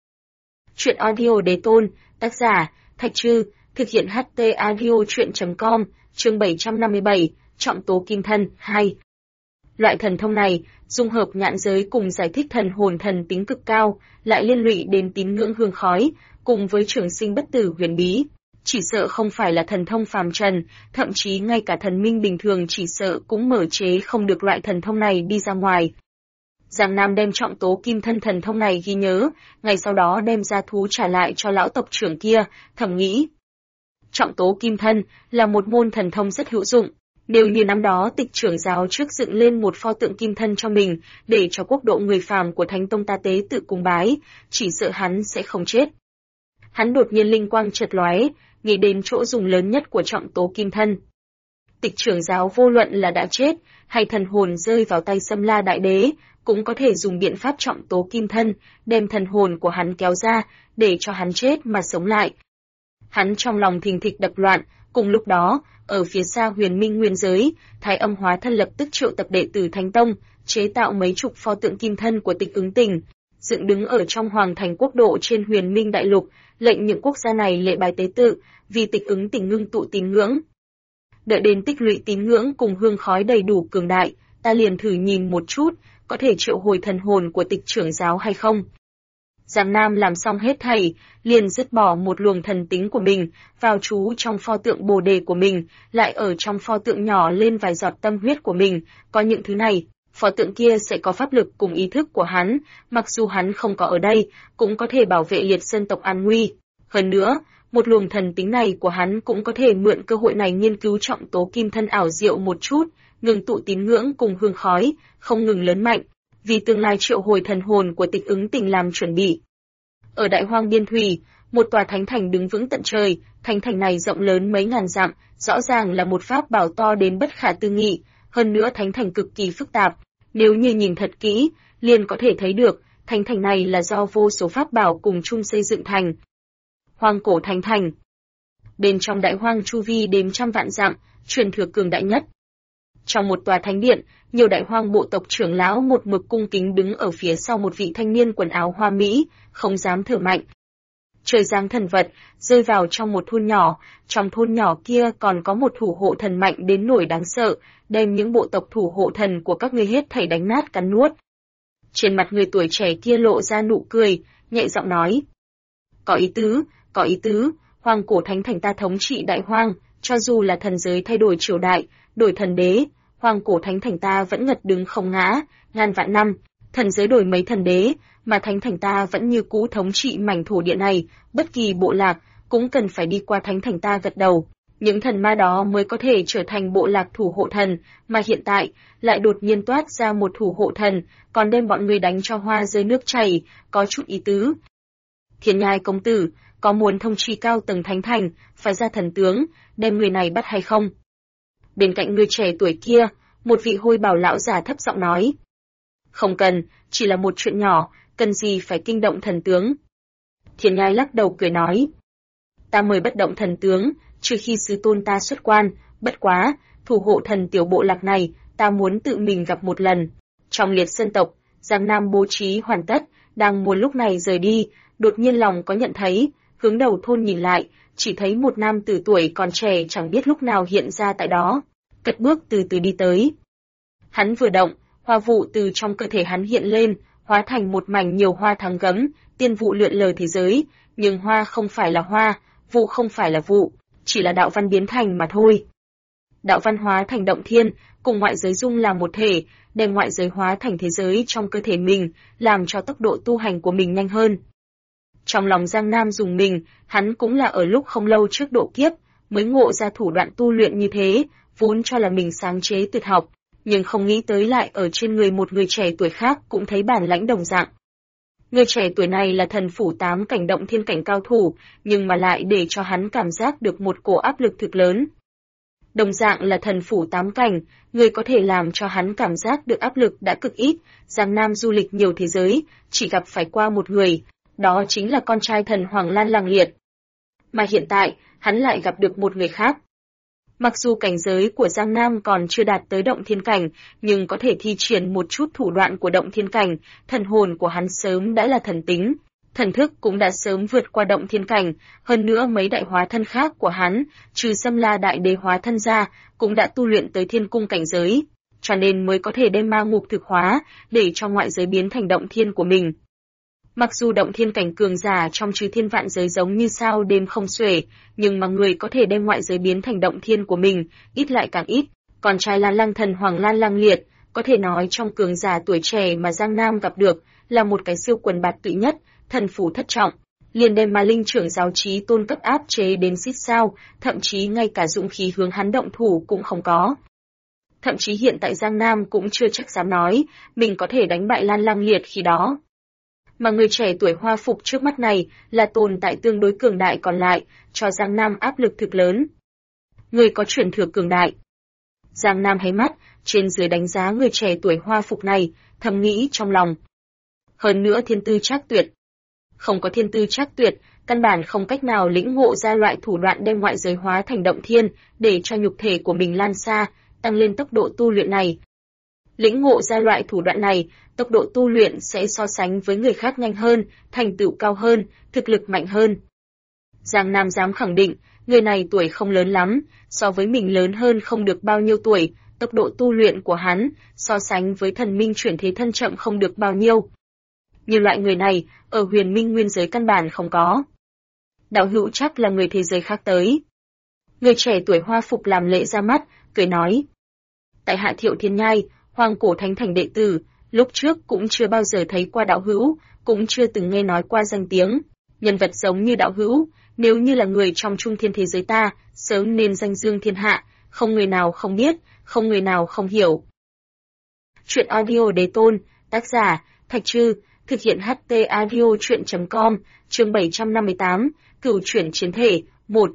Chuyện audio Đế Tôn, tác giả, Thạch Trư, thực hiện HT Audio Chuyện.com, chương 757, Trọng Tố Kim Thân, 2. Loại thần thông này, dung hợp nhãn giới cùng giải thích thần hồn thần tính cực cao, lại liên lụy đến tín ngưỡng hương khói, cùng với trường sinh bất tử huyền bí. Chỉ sợ không phải là thần thông phàm trần, thậm chí ngay cả thần minh bình thường chỉ sợ cũng mở chế không được loại thần thông này đi ra ngoài. Giang Nam đem Trọng Tố Kim Thân thần thông này ghi nhớ, ngày sau đó đem ra thú trả lại cho lão tộc trưởng kia, thầm nghĩ. Trọng Tố Kim Thân là một môn thần thông rất hữu dụng, nếu như năm đó Tịch trưởng giáo trước dựng lên một pho tượng kim thân cho mình, để cho quốc độ người phàm của Thánh Tông ta tế tự cung bái, chỉ sợ hắn sẽ không chết. Hắn đột nhiên linh quang chợt lóe, nghĩ đến chỗ dùng lớn nhất của Trọng Tố Kim Thân. Tịch trưởng giáo vô luận là đã chết, hay thần hồn rơi vào tay Xâm La Đại Đế, cũng có thể dùng biện pháp Trọng Tố Kim Thân, đem thần hồn của hắn kéo ra, để cho hắn chết mà sống lại. Hắn trong lòng thình thịch đập loạn, cùng lúc đó, ở phía xa Huyền Minh Nguyên giới, Thái Âm Hóa Thân lập tức triệu tập đệ tử Thánh Tông, chế tạo mấy chục pho tượng kim thân của Tịch Ứng Tình, dựng đứng ở trong hoàng thành quốc độ trên Huyền Minh Đại Lục, lệnh những quốc gia này lễ bái tế tự, vì Tịch Ứng Tình ngưng tụ tín ngưỡng. Đợi đến tích lũy tín ngưỡng cùng hương khói đầy đủ cường đại, ta liền thử nhìn một chút, có thể triệu hồi thần hồn của Tịch trưởng giáo hay không. Giang Nam làm xong hết thảy, liền dứt bỏ một luồng thần tính của mình, vào trú trong pho tượng Bồ Đề của mình, lại ở trong pho tượng nhỏ lên vài giọt tâm huyết của mình, có những thứ này, pho tượng kia sẽ có pháp lực cùng ý thức của hắn, mặc dù hắn không có ở đây, cũng có thể bảo vệ liệt dân tộc an nguy. Hơn nữa, một luồng thần tính này của hắn cũng có thể mượn cơ hội này nghiên cứu Trọng Tố Kim Thân ảo diệu một chút, ngừng tụ tín ngưỡng cùng hương khói, không ngừng lớn mạnh, vì tương lai triệu hồi thần hồn của Tịch Ứng Tình làm chuẩn bị. Ở Đại Hoang Biên Thủy, một tòa thánh thành đứng vững tận trời, thánh thành này rộng lớn mấy ngàn dặm, rõ ràng là một pháp bảo to đến bất khả tư nghị, hơn nữa thánh thành cực kỳ phức tạp, nếu như nhìn thật kỹ, liền có thể thấy được, thánh thành này là do vô số pháp bảo cùng chung xây dựng thành. Hoang cổ thánh thành. Bên trong Đại Hoang chu vi đếm trăm vạn dặm, truyền thừa cường đại nhất. Trong một tòa thánh điện, nhiều Đại Hoang bộ tộc trưởng lão một mực cung kính đứng ở phía sau một vị thanh niên quần áo hoa mỹ, không dám thở mạnh. Trời giáng thần vật, rơi vào trong một thôn nhỏ, trong thôn nhỏ kia còn có một thủ hộ thần mạnh đến nỗi đáng sợ, đem những bộ tộc thủ hộ thần của các ngươi hết thảy đánh nát cắn nuốt. Trên mặt người tuổi trẻ kia lộ ra nụ cười, nhẹ giọng nói. Có ý tứ, Hoang cổ thánh thành ta thống trị Đại Hoang, cho dù là thần giới thay đổi triều đại, đổi thần đế, Hoang cổ thánh thành ta vẫn ngật đứng không ngã, ngàn vạn năm, thần giới đổi mấy thần đế, mà thánh thành ta vẫn như cũ thống trị mảnh thổ địa này, bất kỳ bộ lạc cũng cần phải đi qua thánh thành ta gật đầu. Những thần ma đó mới có thể trở thành bộ lạc thủ hộ thần, mà hiện tại lại đột nhiên toát ra một thủ hộ thần, còn đem bọn người đánh cho hoa rơi nước chảy, có chút ý tứ. Thiên Nhai công tử, có muốn thông chi cao tầng thánh thành, phải ra thần tướng, đem người này bắt hay không? Bên cạnh người trẻ tuổi kia, một vị hôi bảo lão già thấp giọng nói. Không cần, chỉ là một chuyện nhỏ, cần gì phải kinh động thần tướng. Thiên Nhai lắc đầu cười nói. Ta mời bất động thần tướng, trừ khi sứ tôn ta xuất quan, bất quá, thủ hộ thần tiểu bộ lạc này, ta muốn tự mình gặp một lần. Trong liệt dân tộc, Giang Nam bố trí hoàn tất, đang muốn lúc này rời đi, đột nhiên lòng có nhận thấy, hướng đầu thôn nhìn lại, chỉ thấy một nam tử tuổi còn trẻ chẳng biết lúc nào hiện ra tại đó, cất bước từ từ đi tới. Hắn vừa động, hoa vụ từ trong cơ thể hắn hiện lên, hóa thành một mảnh nhiều hoa thắng gấm, tiên vụ lượn lờ thế giới, nhưng hoa không phải là hoa, vụ không phải là vụ, chỉ là đạo văn biến thành mà thôi. Đạo văn hóa thành động thiên, cùng ngoại giới dung là một thể, đem ngoại giới hóa thành thế giới trong cơ thể mình, làm cho tốc độ tu hành của mình nhanh hơn. Trong lòng Giang Nam dùng mình, hắn cũng là ở lúc không lâu trước độ kiếp, mới ngộ ra thủ đoạn tu luyện như thế, vốn cho là mình sáng chế tuyệt học, nhưng không nghĩ tới lại ở trên người một người trẻ tuổi khác cũng thấy bản lãnh đồng dạng. Người trẻ tuổi này là thần phủ 8 cảnh động thiên cảnh cao thủ, nhưng mà lại để cho hắn cảm giác được một cổ áp lực thực lớn. Đồng dạng là thần phủ 8 cảnh, người có thể làm cho hắn cảm giác được áp lực đã cực ít, Giang Nam du lịch nhiều thế giới, chỉ gặp phải qua một người, đó chính là con trai thần Hoàng Lan Lăng Liệt. Mà hiện tại, hắn lại gặp được một người khác. Mặc dù cảnh giới của Giang Nam còn chưa đạt tới động thiên cảnh, nhưng có thể thi triển một chút thủ đoạn của động thiên cảnh, thần hồn của hắn sớm đã là thần tính, thần thức cũng đã sớm vượt qua động thiên cảnh, hơn nữa mấy đại hóa thân khác của hắn, trừ Xâm La đại đế hóa thân ra, cũng đã tu luyện tới thiên cung cảnh giới, cho nên mới có thể đem ma ngục thực hóa, để cho ngoại giới biến thành động thiên của mình. Mặc dù động thiên cảnh cường giả trong chư thiên vạn giới giống như sao đêm không xuể, nhưng mà người có thể đem ngoại giới biến thành động thiên của mình, ít lại càng ít. Còn trai Lan Lăng thần Hoàng Lan Lăng Liệt, có thể nói trong cường giả tuổi trẻ mà Giang Nam gặp được, là một cái siêu quần bạt tụy nhất, thần phủ thất trọng, liền đem mà linh trưởng giáo trí tôn cấp áp chế đến xít sao, thậm chí ngay cả dũng khí hướng hắn động thủ cũng không có. Thậm chí hiện tại Giang Nam cũng chưa chắc dám nói, mình có thể đánh bại Lan Lăng Liệt khi đó. Mà người trẻ tuổi hoa phục trước mắt này là tồn tại tương đối cường đại còn lại, cho Giang Nam áp lực thực lớn. Người có truyền thừa cường đại. Giang Nam hé mắt, trên dưới đánh giá người trẻ tuổi hoa phục này, thầm nghĩ trong lòng. Hơn nữa thiên tư trác tuyệt. Không có thiên tư trác tuyệt, căn bản không cách nào lĩnh ngộ ra loại thủ đoạn đem ngoại giới hóa thành động thiên, để cho nhục thể của mình lan xa, tăng lên tốc độ tu luyện này. Lĩnh ngộ ra loại thủ đoạn này, tốc độ tu luyện sẽ so sánh với người khác nhanh hơn, thành tựu cao hơn, thực lực mạnh hơn. Giang Nam dám khẳng định, người này tuổi không lớn lắm, so với mình lớn hơn không được bao nhiêu tuổi, tốc độ tu luyện của hắn, so sánh với thần minh chuyển thế thân chậm không được bao nhiêu. Như loại người này, ở huyền minh nguyên giới căn bản không có. Đạo hữu chắc là người thế giới khác tới. Người trẻ tuổi hoa phục làm lễ ra mắt, cười nói. Tại hạ Thiệu Thiên Nhai, Hoàng Cổ Thánh Thành đệ tử, lúc trước cũng chưa bao giờ thấy qua đạo hữu, cũng chưa từng nghe nói qua danh tiếng. Nhân vật giống như đạo hữu, nếu như là người trong trung thiên thế giới ta, sớm nên danh dương thiên hạ, không người nào không biết, không người nào không hiểu. Chuyện audio Đế Tôn, tác giả, Thạch Trư, thực hiện HT audio chuyện.com, chương 758, Cửu chuyển chiến thể, 1.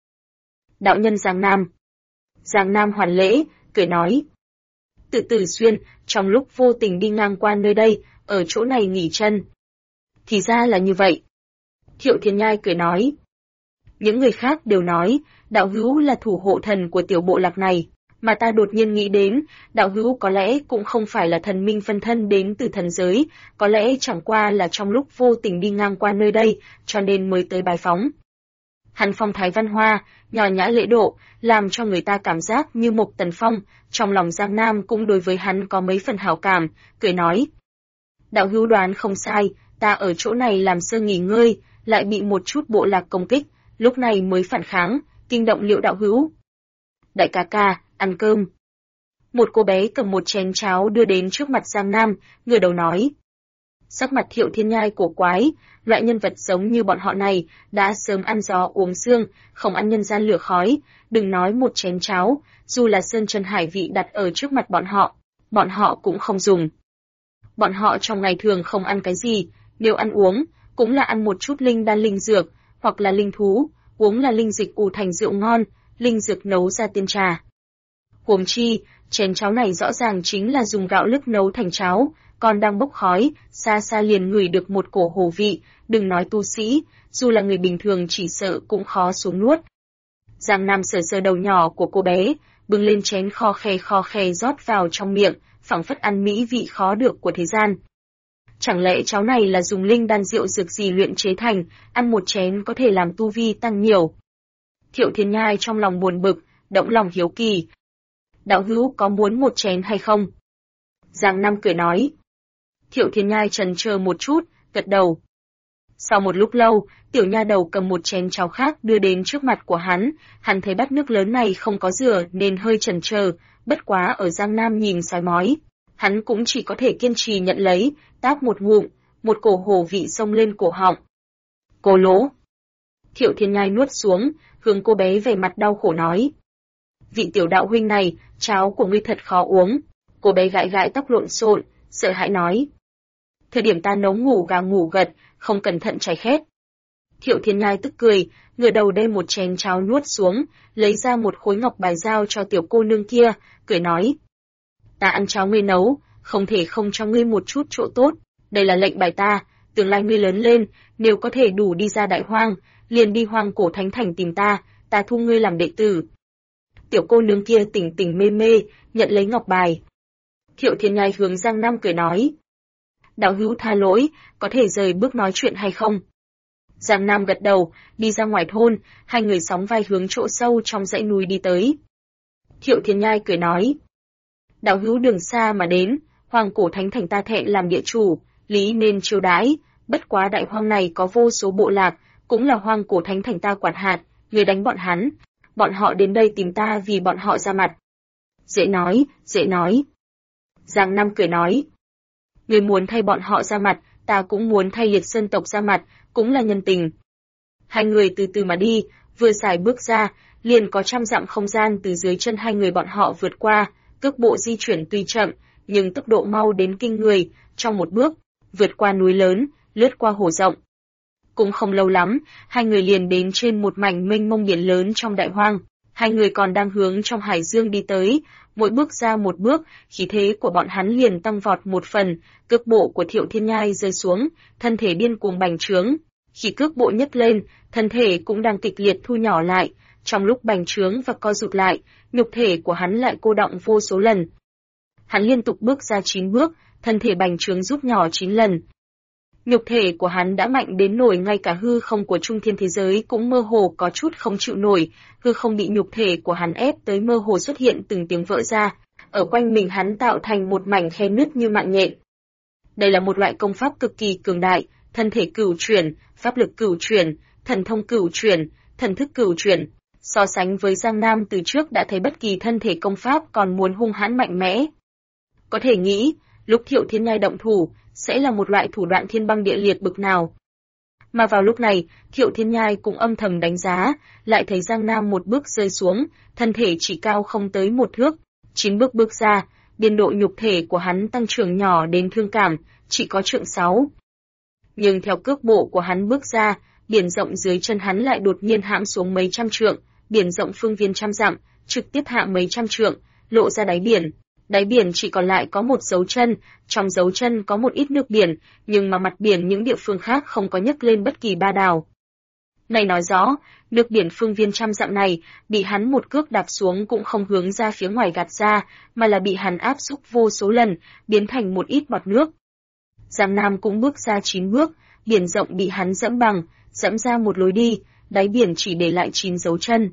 Đạo nhân Giang Nam. Giang Nam hoàn lễ, cười nói. Tự Tử Xuyên, trong lúc vô tình đi ngang qua nơi đây, ở chỗ này nghỉ chân. Thì ra là như vậy. Thiệu Thiên Nhai cười nói. Những người khác đều nói, đạo hữu là thủ hộ thần của tiểu bộ lạc này, mà ta đột nhiên nghĩ đến, đạo hữu có lẽ cũng không phải là thần minh phân thân đến từ thần giới, có lẽ chẳng qua là trong lúc vô tình đi ngang qua nơi đây, cho nên mới tới bái phóng. Hắn phong thái văn hoa, nhỏ nhã lễ độ, làm cho người ta cảm giác như Mộc Tần Phong, trong lòng Giang Nam cũng đối với hắn có mấy phần hảo cảm, cười nói. Đạo hữu đoán không sai, ta ở chỗ này làm sơ nghỉ ngơi, lại bị một chút bộ lạc công kích, lúc này mới phản kháng, kinh động Liễu đạo hữu. Đại ca ca, ăn cơm. Một cô bé cầm một chén cháo đưa đến trước mặt Giang Nam, ngửa đầu nói. Sắc mặt Thiệu Thiên Nhai cổ quái, loại nhân vật giống như bọn họ này, đã sớm ăn gió uống sương, không ăn nhân gian lửa khói, đừng nói một chén cháo, dù là sơn chân hải vị đặt ở trước mặt bọn họ cũng không dùng. Bọn họ trong ngày thường không ăn cái gì, nếu ăn uống, cũng là ăn một chút linh đan linh dược, hoặc là linh thú, uống là linh dịch ủ thành rượu ngon, linh dược nấu ra tiên trà. Huống chi, chén cháo này rõ ràng chính là dùng gạo lứt nấu thành cháo, còn đang bốc khói, xa xa liền ngửi được một cổ hồ vị, đừng nói tu sĩ, dù là người bình thường chỉ sợ cũng khó xuống nuốt. Giang Nam sờ sờ đầu nhỏ của cô bé, bưng lên chén kho khe rót vào trong miệng, phảng phất ăn mỹ vị khó được của thế gian. chẳng lẽ cháo này là dùng linh đan rượu dược gì luyện chế thành, ăn một chén có thể làm tu vi tăng nhiều. Thiệu Thiên Nhai trong lòng buồn bực, động lòng hiếu kỳ. Đạo hữu có muốn một chén hay không? Giang Nam cười nói. Thiệu Thiên Nhai chần chờ một chút, gật đầu. Sau một lúc lâu, tiểu nha đầu cầm một chén cháo khác đưa đến trước mặt của hắn thấy bát nước lớn này không có rửa nên hơi chần chờ, bất quá ở Giang Nam nhìn sói mói. Hắn cũng chỉ có thể kiên trì nhận lấy, táp một ngụm, một cổ hổ vị xông lên cổ họng. Cô lỗ. Thiệu Thiên Nhai nuốt xuống, hướng cô bé vẻ mặt đau khổ nói. Vị tiểu đạo huynh này, cháo của ngươi thật khó uống. Cô bé gãi gãi tóc lộn xộn, sợ hãi nói. Thời điểm ta nấu ngủ gà ngủ gật, không cẩn thận chảy khét. Thiệu Thiên Nhai tức cười, ngửa đầu đem một chén cháo nuốt xuống, lấy ra một khối ngọc bài giao cho tiểu cô nương kia, cười nói. Ta ăn cháo ngươi nấu, không thể không cho ngươi một chút chỗ tốt, đây là lệnh bài ta, tương lai ngươi lớn lên, nếu có thể đủ đi ra đại hoang, liền đi hoang cổ thánh thành tìm ta thu ngươi làm đệ tử. Tiểu cô nương kia tỉnh tỉnh mê mê, nhận lấy ngọc bài. Thiệu Thiên Nhai hướng Giang Nam cười nói. Đạo hữu tha lỗi, có thể rời bước nói chuyện hay không? Giang Nam gật đầu, đi ra ngoài thôn, hai người sóng vai hướng chỗ sâu trong dãy núi đi tới. Thiệu Thiên Nhai cười nói. Đạo hữu đường xa mà đến, hoang cổ thánh thành ta thẹn làm địa chủ, lý nên chiêu đãi, bất quá đại hoang này có vô số bộ lạc, cũng là hoang cổ thánh thành ta quản hạt, người đánh bọn họ đến đây tìm ta vì bọn họ ra mặt. Dễ nói, dễ nói. Giang Nam cười nói. Người muốn thay bọn họ ra mặt, ta cũng muốn thay Liệt Sơn tộc ra mặt, cũng là nhân tình. Hai người từ từ mà đi, vừa xài bước ra, liền có 100 dặm không gian từ dưới chân hai người bọn họ vượt qua, cước bộ di chuyển tuy chậm, nhưng tốc độ mau đến kinh người, trong một bước, vượt qua núi lớn, lướt qua hồ rộng. Cũng không lâu lắm, hai người liền đến trên một mảnh mênh mông biển lớn trong đại hoang. Hai người còn đang hướng trong hải dương đi tới, mỗi bước ra một bước, khí thế của bọn hắn liền tăng vọt một phần, cước bộ của Thiệu Thiên Nhai rơi xuống, thân thể điên cuồng bành trướng. Khi cước bộ nhấc lên, thân thể cũng đang kịch liệt thu nhỏ lại, trong lúc bành trướng và co rụt lại, nhục thể của hắn lại cô đọng vô số lần. Hắn liên tục bước ra 9 bước, thân thể bành trướng rút nhỏ 9 lần. Nhục thể của hắn đã mạnh đến nổi ngay cả hư không của trung thiên thế giới cũng mơ hồ có chút không chịu nổi, hư không bị nhục thể của hắn ép tới mơ hồ xuất hiện từng tiếng vỡ ra, ở quanh mình hắn tạo thành một mảnh khe nứt như mạng nhện. Đây là một loại công pháp cực kỳ cường đại, thân thể cửu chuyển, pháp lực cửu chuyển, thần thông cửu chuyển, thần thức cửu chuyển. So sánh với Giang Nam từ trước đã thấy bất kỳ thân thể công pháp còn muốn hung hãn mạnh mẽ. Có thể nghĩ, lúc Thiệu Thiên Nhai động thủ, sẽ là một loại thủ đoạn thiên băng địa liệt bực nào. Mà vào lúc này, Thiệu Thiên Nhai cũng âm thầm đánh giá, lại thấy Giang Nam một bước rơi xuống, thân thể chỉ cao không tới 1 thước, 9 bước bước ra, biên độ nhục thể của hắn tăng trưởng nhỏ đến thương cảm, chỉ có trượng 6. Nhưng theo cước bộ của hắn bước ra, biển rộng dưới chân hắn lại đột nhiên hãm xuống mấy trăm trượng, biển rộng phương viên 100 dặm, trực tiếp hạ mấy trăm trượng, lộ ra đáy biển. Đáy biển chỉ còn lại có một dấu chân, trong dấu chân có một ít nước biển, nhưng mà mặt biển những địa phương khác không có nhấc lên bất kỳ ba đào. Này nói rõ, nước biển phương viên 100 dặm này, bị hắn một cước đạp xuống cũng không hướng ra phía ngoài gạt ra, mà là bị hắn áp xúc vô số lần, biến thành một ít bọt nước. Giang Nam cũng bước ra 9 bước, biển rộng bị hắn dẫm ra một lối đi, đáy biển chỉ để lại 9 dấu chân.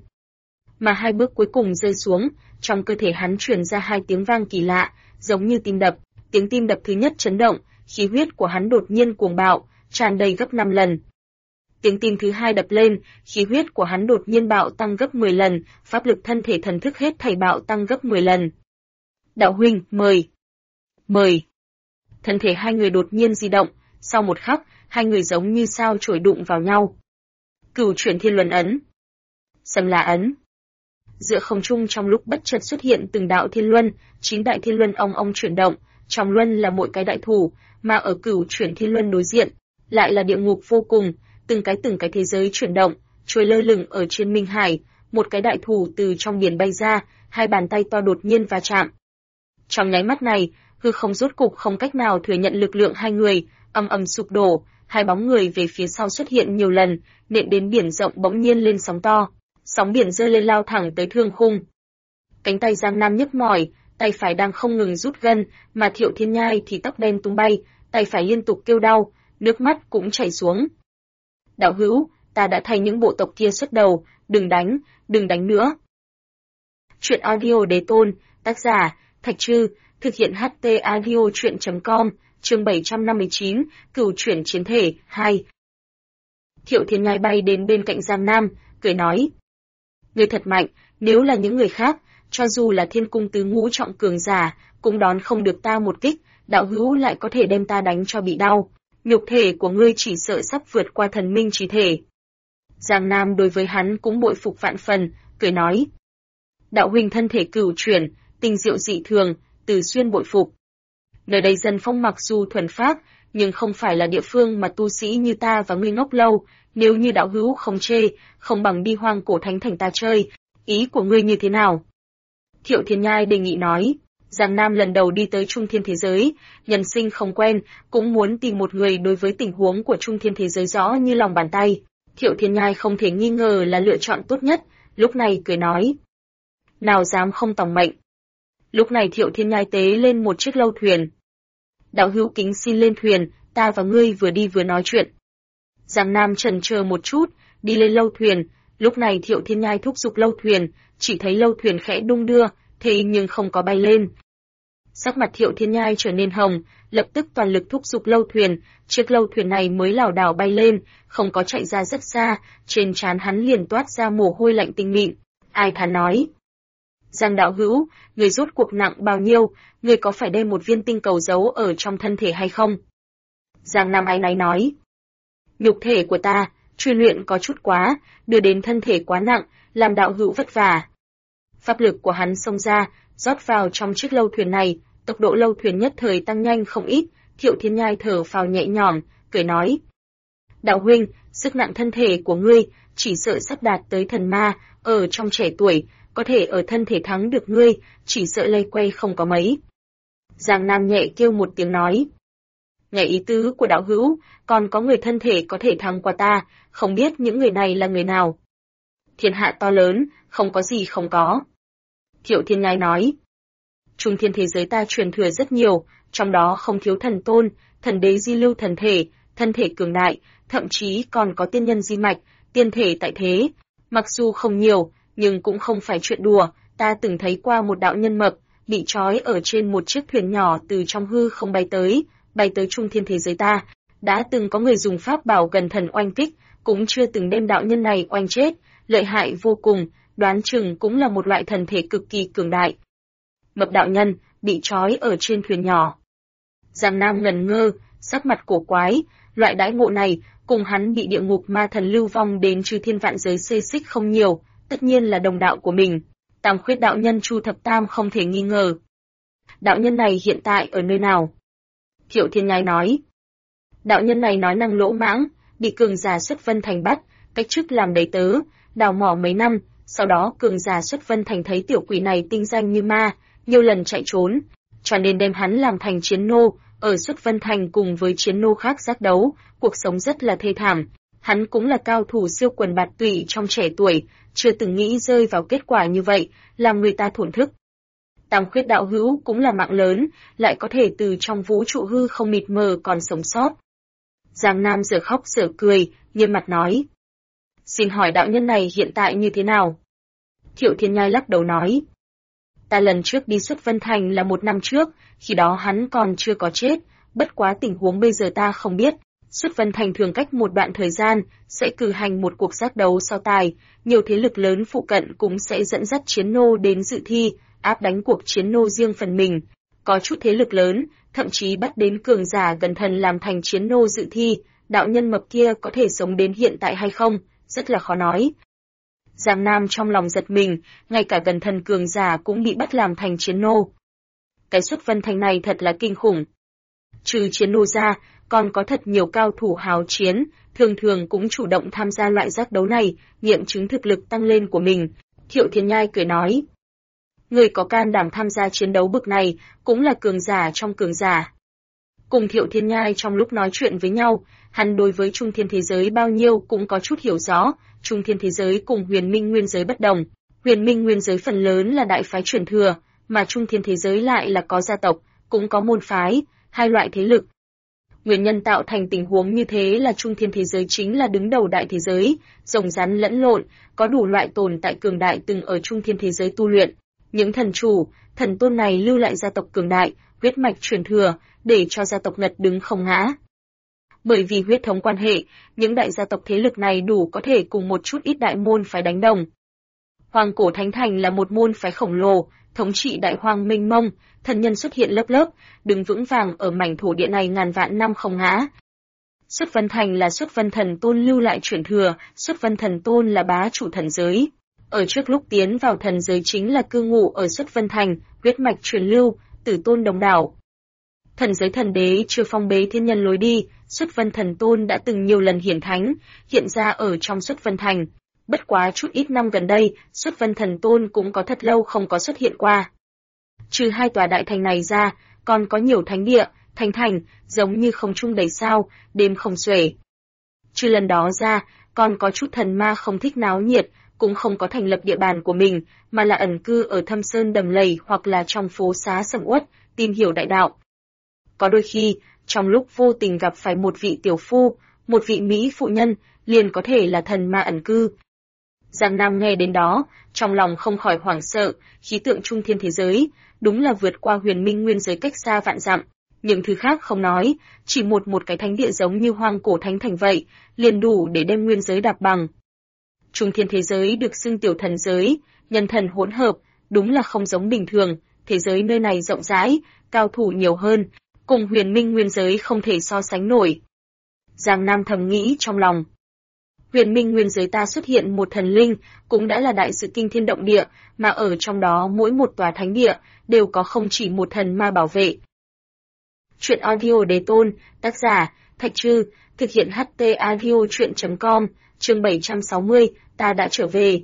Mà 2 bước cuối cùng rơi xuống, trong cơ thể hắn truyền ra 2 tiếng vang kỳ lạ, giống như tim đập. Tiếng tim đập thứ nhất chấn động, khí huyết của hắn đột nhiên cuồng bạo, tràn đầy gấp 5 lần. Tiếng tim thứ hai đập lên, khí huyết của hắn đột nhiên bạo tăng gấp 10 lần, pháp lực thân thể thần thức hết thảy bạo tăng gấp 10 lần. Đạo huynh, mời. Mời. Thân thể hai người đột nhiên di động, sau một khắc, hai người giống như sao chổi đụng vào nhau. Cửu chuyển thiên luân ấn. Sầm là ấn. Giữa không trung trong lúc bất chợt xuất hiện từng đạo thiên luân, 9 đại thiên luân ong ong chuyển động, trong luân là mỗi cái đại thủ, mà ở cửu chuyển thiên luân đối diện, lại là địa ngục vô cùng, từng cái thế giới chuyển động, trôi lơ lửng ở trên Minh Hải, một cái đại thủ từ trong biển bay ra, 2 bàn tay to đột nhiên va chạm. Trong nháy mắt này, hư không rốt cục không cách nào thừa nhận lực lượng hai người, ầm ầm sụp đổ, 2 bóng người về phía sau xuất hiện nhiều lần, nện đến biển rộng bỗng nhiên lên sóng to. Sóng biển rơi lên lao thẳng tới thương khung. Cánh tay Giang Nam nhức mỏi, tay phải đang không ngừng rút gân, mà Thiệu Thiên Nhai thì tóc đen tung bay, tay phải liên tục kêu đau, nước mắt cũng chảy xuống. Đạo hữu, ta đã thay những bộ tộc kia xuất đầu, đừng đánh nữa. Chuyện audio đế tôn, tác giả, Thạch Trư, thực hiện HT audio chuyện.com, chương 759, cửu chuyển chiến thể, 2. Thiệu Thiên Nhai bay đến bên cạnh Giang Nam, cười nói. Ngươi thật mạnh, nếu là những người khác, cho dù là thiên cung tứ ngũ trọng cường giả, cũng đón không được ta một kích, đạo hữu lại có thể đem ta đánh cho bị đau. Nhục thể của ngươi chỉ sợ sắp vượt qua thần minh trí thể. Giang Nam đối với hắn cũng bội phục vạn phần, cười nói. Đạo huynh thân thể cửu chuyển, tinh diệu dị thường, Từ Xuyên bội phục. Nơi đây dân phong mặc dù thuần phác, nhưng không phải là địa phương mà tu sĩ như ta và ngươi ngốc lâu, nếu như đạo hữu không chê, không bằng đi Hoang Cổ Thánh Thành ta chơi, ý của ngươi như thế nào? Thiệu Thiên Nhai đề nghị nói. Giang Nam lần đầu đi tới Trung Thiên thế giới, nhân sinh không quen, cũng muốn tìm một người đối với tình huống của Trung Thiên thế giới rõ như lòng bàn tay. Thiệu Thiên Nhai không thể nghi ngờ là lựa chọn tốt nhất, lúc này cười nói. Nào dám không tòng mệnh. Lúc này Thiệu Thiên Nhai tế lên một chiếc lâu thuyền. Đạo hữu kính xin lên thuyền, ta và ngươi vừa đi vừa nói chuyện. Giang Nam chần chờ một chút, đi lên lâu thuyền, lúc này Thiệu Thiên Nhai thúc giục lâu thuyền, chỉ thấy lâu thuyền khẽ đung đưa, thế nhưng không có bay lên. Sắc mặt Thiệu Thiên Nhai trở nên hồng, lập tức toàn lực thúc giục lâu thuyền, chiếc lâu thuyền này mới lảo đảo bay lên, không có chạy ra rất xa, trên trán hắn liền toát ra mồ hôi lạnh tinh mịn. Ai thán nói. Giang đạo hữu, người rốt cuộc nặng bao nhiêu, người có phải đem một viên tinh cầu giấu ở trong thân thể hay không? Giang Nam áy náy nói. Nhục thể của ta, truy luyện có chút quá, đưa đến thân thể quá nặng, làm đạo hữu vất vả. Pháp lực của hắn xông ra, rót vào trong chiếc lâu thuyền này, tốc độ lâu thuyền nhất thời tăng nhanh không ít, Thiệu Thiên Nhai thở phào nhẹ nhõm, cười nói. Đạo huynh, sức nặng thân thể của ngươi, chỉ sợ sắp đạt tới thần ma, ở trong trẻ tuổi, có thể ở thân thể thắng được ngươi, chỉ sợ lây quay không có mấy. Giang Nam nhẹ kêu một tiếng nói. Nghe ý tứ của đạo hữu, còn có người thân thể có thể thắng qua ta, không biết những người này là người nào. Thiên hạ to lớn, không có gì không có. Thiệu Thiên Nhai nói. Trung thiên thế giới ta truyền thừa rất nhiều, trong đó không thiếu thần tôn, thần đế di lưu thân thể cường đại, thậm chí còn có tiên nhân di mạch, tiên thể tại thế. Mặc dù không nhiều, nhưng cũng không phải chuyện đùa, ta từng thấy qua một đạo nhân mập, bị trói ở trên một chiếc thuyền nhỏ từ trong hư không bay tới trung thiên thế giới ta. Đã từng có người dùng pháp bảo gần thần oanh kích, cũng chưa từng đem đạo nhân này oanh chết, lợi hại vô cùng, đoán chừng cũng là một loại thần thể cực kỳ cường đại. Mập đạo nhân, bị trói ở trên thuyền nhỏ. Giang Nam ngần ngơ, sắc mặt cổ quái, loại đãi ngộ này, cùng hắn bị địa ngục ma thần lưu vong đến chư thiên vạn giới xê xích không nhiều, tất nhiên là đồng đạo của mình. Tam khuyết đạo nhân Chu Thập Tam không thể nghi ngờ. Đạo nhân này hiện tại ở nơi nào? Thiệu Thiên Nhai nói. Đạo nhân này nói năng lỗ mãng, bị cường giả xuất Vân Thành bắt, cách chức làm đầy tớ, đào mỏ mấy năm, sau đó cường giả xuất Vân Thành thấy tiểu quỷ này tinh danh như ma, nhiều lần chạy trốn, cho nên đem hắn làm thành chiến nô, ở xuất Vân Thành cùng với chiến nô khác giác đấu, cuộc sống rất là thê thảm. Hắn cũng là cao thủ siêu quần bạt tụy trong trẻ tuổi, chưa từng nghĩ rơi vào kết quả như vậy, làm người ta thổn thức. Tam khuyết đạo hữu cũng là mạng lớn, lại có thể từ trong vũ trụ hư không mịt mờ còn sống sót. Giang Nam giờ khóc giờ cười, nghiêm mặt nói. Xin hỏi đạo nhân này hiện tại như thế nào? Thiệu Thiên Nhai lắc đầu nói. Ta lần trước đi xuất Vân Thành là 1 năm trước, khi đó hắn còn chưa có chết, bất quá tình huống bây giờ ta không biết. Xuất Vân Thành thường cách một đoạn thời gian, sẽ cử hành một cuộc giác đấu so tài, nhiều thế lực lớn phụ cận cũng sẽ dẫn dắt chiến nô đến dự thi, áp đánh cuộc chiến nô riêng phần mình. Có chút thế lực lớn, thậm chí bắt đến cường giả gần thần làm thành chiến nô dự thi, đạo nhân mập kia có thể sống đến hiện tại hay không, rất là khó nói. Giang Nam trong lòng giật mình, ngay cả gần thần cường giả cũng bị bắt làm thành chiến nô. Cái xuất Vân Thành này thật là kinh khủng. Trừ chiến nô ra, còn có thật nhiều cao thủ hào chiến, thường thường cũng chủ động tham gia loại giác đấu này, nghiệm chứng thực lực tăng lên của mình. Thiệu Thiên Nhai cười nói. Người có can đảm tham gia chiến đấu bực này, cũng là cường giả trong cường giả. Cùng Thiệu Thiên Nhai trong lúc nói chuyện với nhau, hắn đối với Trung Thiên thế giới bao nhiêu cũng có chút hiểu rõ. Trung Thiên thế giới cùng Huyền Minh Nguyên giới bất đồng. Huyền Minh Nguyên giới phần lớn là đại phái truyền thừa, mà Trung Thiên thế giới lại là có gia tộc, cũng có môn phái, hai loại thế lực. Nguyên nhân tạo thành tình huống như thế là trung thiên thế giới chính là đứng đầu đại thế giới, rồng rắn lẫn lộn, có đủ loại tồn tại cường đại từng ở trung thiên thế giới tu luyện. Những thần chủ, thần tôn này lưu lại gia tộc cường đại, huyết mạch truyền thừa, để cho gia tộc ngật đứng không ngã. Bởi vì huyết thống quan hệ, những đại gia tộc thế lực này đủ có thể cùng một chút ít đại môn phái đánh đồng. Hoàng Cổ Thánh Thành là một môn phái khổng lồ, thống trị đại hoang mênh mông, thần nhân xuất hiện lớp lớp, đứng vững vàng ở mảnh thổ địa này ngàn vạn năm không ngã. Xuất Vân Thành là Xuất Vân Thần Tôn lưu lại truyền thừa, Xuất Vân Thần Tôn là bá chủ thần giới. Ở trước lúc tiến vào thần giới chính là cư ngụ ở Xuất Vân Thành, huyết mạch truyền lưu, tử tôn đồng đảo. Thần giới thần đế chưa phong bế thiên nhân lối đi, Xuất Vân Thần Tôn đã từng nhiều lần hiển thánh, hiện ra ở trong Xuất Vân Thành. Bất quá chút ít năm gần đây, Xuất Vân Thần Tôn cũng có thật lâu không có xuất hiện qua. Trừ hai tòa đại thành này ra, còn có nhiều thánh địa, thánh thành, giống như không trung đầy sao, đêm không xuể. Trừ lần đó ra, còn có chút thần ma không thích náo nhiệt, cũng không có thành lập địa bàn của mình, mà là ẩn cư ở thâm sơn đầm lầy hoặc là trong phố xá sầm uất, tìm hiểu đại đạo. Có đôi khi, trong lúc vô tình gặp phải một vị tiểu phu, một vị mỹ phụ nhân, liền có thể là thần ma ẩn cư. Giang Nam nghe đến đó, trong lòng không khỏi hoảng sợ, khí tượng trung thiên thế giới, đúng là vượt qua huyền minh nguyên giới cách xa vạn dặm. Những thứ khác không nói, chỉ một cái thánh địa giống như Hoang Cổ Thánh Thành vậy, liền đủ để đem nguyên giới đạp bằng. Trung thiên thế giới được xưng tiểu thần giới, nhân thần hỗn hợp, đúng là không giống bình thường, thế giới nơi này rộng rãi, cao thủ nhiều hơn, cùng huyền minh nguyên giới không thể so sánh nổi. Giang Nam thầm nghĩ trong lòng. Huyền minh nguyên giới ta xuất hiện một thần linh, cũng đã là đại sự kinh thiên động địa, mà ở trong đó mỗi một tòa thánh địa, đều có không chỉ một thần ma bảo vệ. Chuyện audio đề tôn, tác giả, Thạch Trư, thực hiện HT audio chuyện.com, chương 760, ta đã trở về.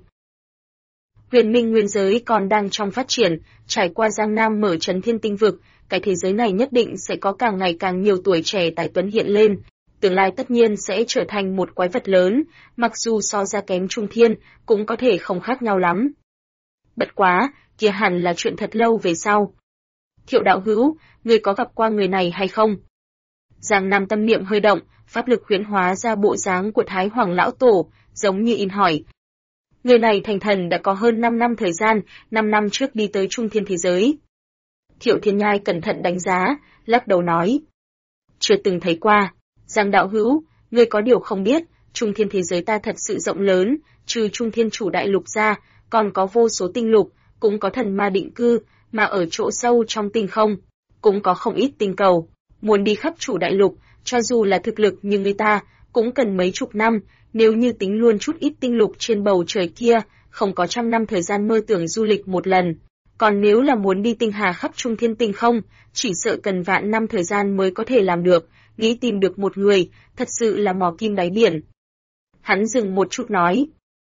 Huyền minh nguyên giới còn đang trong phát triển, trải qua Giang Nam mở trấn thiên tinh vực, cái thế giới này nhất định sẽ có càng ngày càng nhiều tuổi trẻ tài tuấn hiện lên. Tương lai tất nhiên sẽ trở thành một quái vật lớn, mặc dù so ra kém trung thiên, cũng có thể không khác nhau lắm. Bất quá, kia hẳn là chuyện thật lâu về sau. Thiệu đạo hữu, người có gặp qua người này hay không? Giang Nam tâm niệm hơi động, pháp lực huyễn hóa ra bộ dáng của Thái Hoàng Lão Tổ, giống như in hỏi. Người này thành thần đã có hơn 5 năm thời gian, 5 năm trước đi tới trung thiên thế giới. Thiệu Thiên Nhai cẩn thận đánh giá, lắc đầu nói. Chưa từng thấy qua. Giang đạo hữu, ngươi có điều không biết, trung thiên thế giới ta thật sự rộng lớn, trừ trung thiên chủ đại lục ra, còn có vô số tinh lục, cũng có thần ma định cư, mà ở chỗ sâu trong tinh không, cũng có không ít tinh cầu. Muốn đi khắp chủ đại lục, cho dù là thực lực như người ta, cũng cần mấy chục năm, nếu như tính luôn chút ít tinh lục trên bầu trời kia, không có 100 năm thời gian mơ tưởng du lịch một lần. Còn nếu là muốn đi tinh hà khắp trung thiên tinh không, chỉ sợ cần vạn năm thời gian mới có thể làm được, nghĩ tìm được một người, thật sự là mò kim đáy biển. Hắn dừng một chút nói.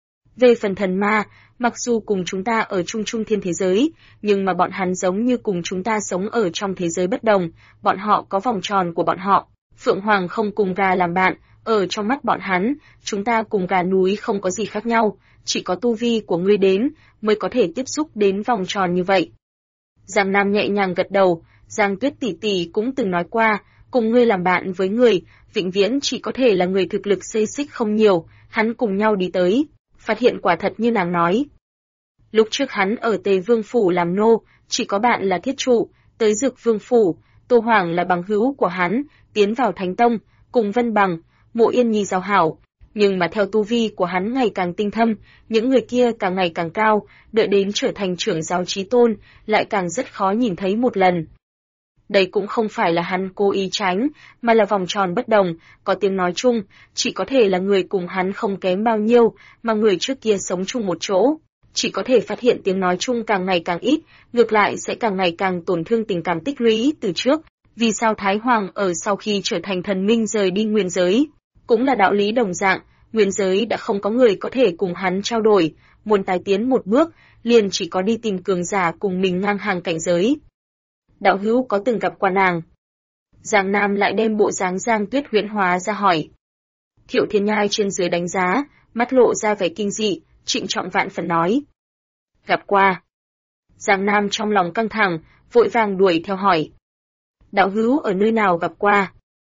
Về phần thần ma, mặc dù cùng chúng ta ở trung thiên thế giới, nhưng mà bọn hắn giống như cùng chúng ta sống ở trong thế giới bất đồng, bọn họ có vòng tròn của bọn họ. Phượng Hoàng không cùng gà làm bạn, ở trong mắt bọn hắn, chúng ta cùng gà núi không có gì khác nhau, chỉ có tu vi của ngươi đến, mới có thể tiếp xúc đến vòng tròn như vậy. Giang Nam nhẹ nhàng gật đầu, Giang Tuyết tỷ tỷ cũng từng nói qua, cùng ngươi làm bạn với người, vĩnh viễn chỉ có thể là người thực lực xê xích không nhiều, hắn cùng nhau đi tới, phát hiện quả thật như nàng nói. Lúc trước hắn ở Tề Vương Phủ làm nô, chỉ có bạn là thiết trụ, tới Dược Vương Phủ, Tô Hoàng là bằng hữu của hắn, tiến vào Thánh Tông, cùng Vân Bằng, Mộ Yên Nhi giao hảo. Nhưng mà theo tu vi của hắn ngày càng tinh thâm, những người kia càng ngày càng cao, đợi đến trở thành trưởng giáo chí tôn, lại càng rất khó nhìn thấy một lần. Đây cũng không phải là hắn cố ý tránh, mà là vòng tròn bất đồng, có tiếng nói chung, chỉ có thể là người cùng hắn không kém bao nhiêu, mà người trước kia sống chung một chỗ. Chỉ có thể phát hiện tiếng nói chung càng ngày càng ít, ngược lại sẽ càng ngày càng tổn thương tình cảm tích lũy từ trước. Vì sao Thái Hoàng ở sau khi trở thành thần minh rời đi nguyên giới? Cũng là đạo lý đồng dạng, nguyên giới đã không có người có thể cùng hắn trao đổi, muốn tái tiến một bước, liền chỉ có đi tìm cường giả cùng mình ngang hàng cảnh giới. Đạo hữu có từng gặp qua nàng? Giang Nam lại đem bộ dáng Giang Tuyết huyễn hóa ra hỏi. Thiệu Thiên Nhai trên dưới đánh giá, mắt lộ ra vẻ kinh dị, trịnh trọng vạn phần nói. Gặp qua. Giang Nam trong lòng căng thẳng, vội vàng đuổi theo hỏi. Đạo hữu ở nơi nào gặp qua?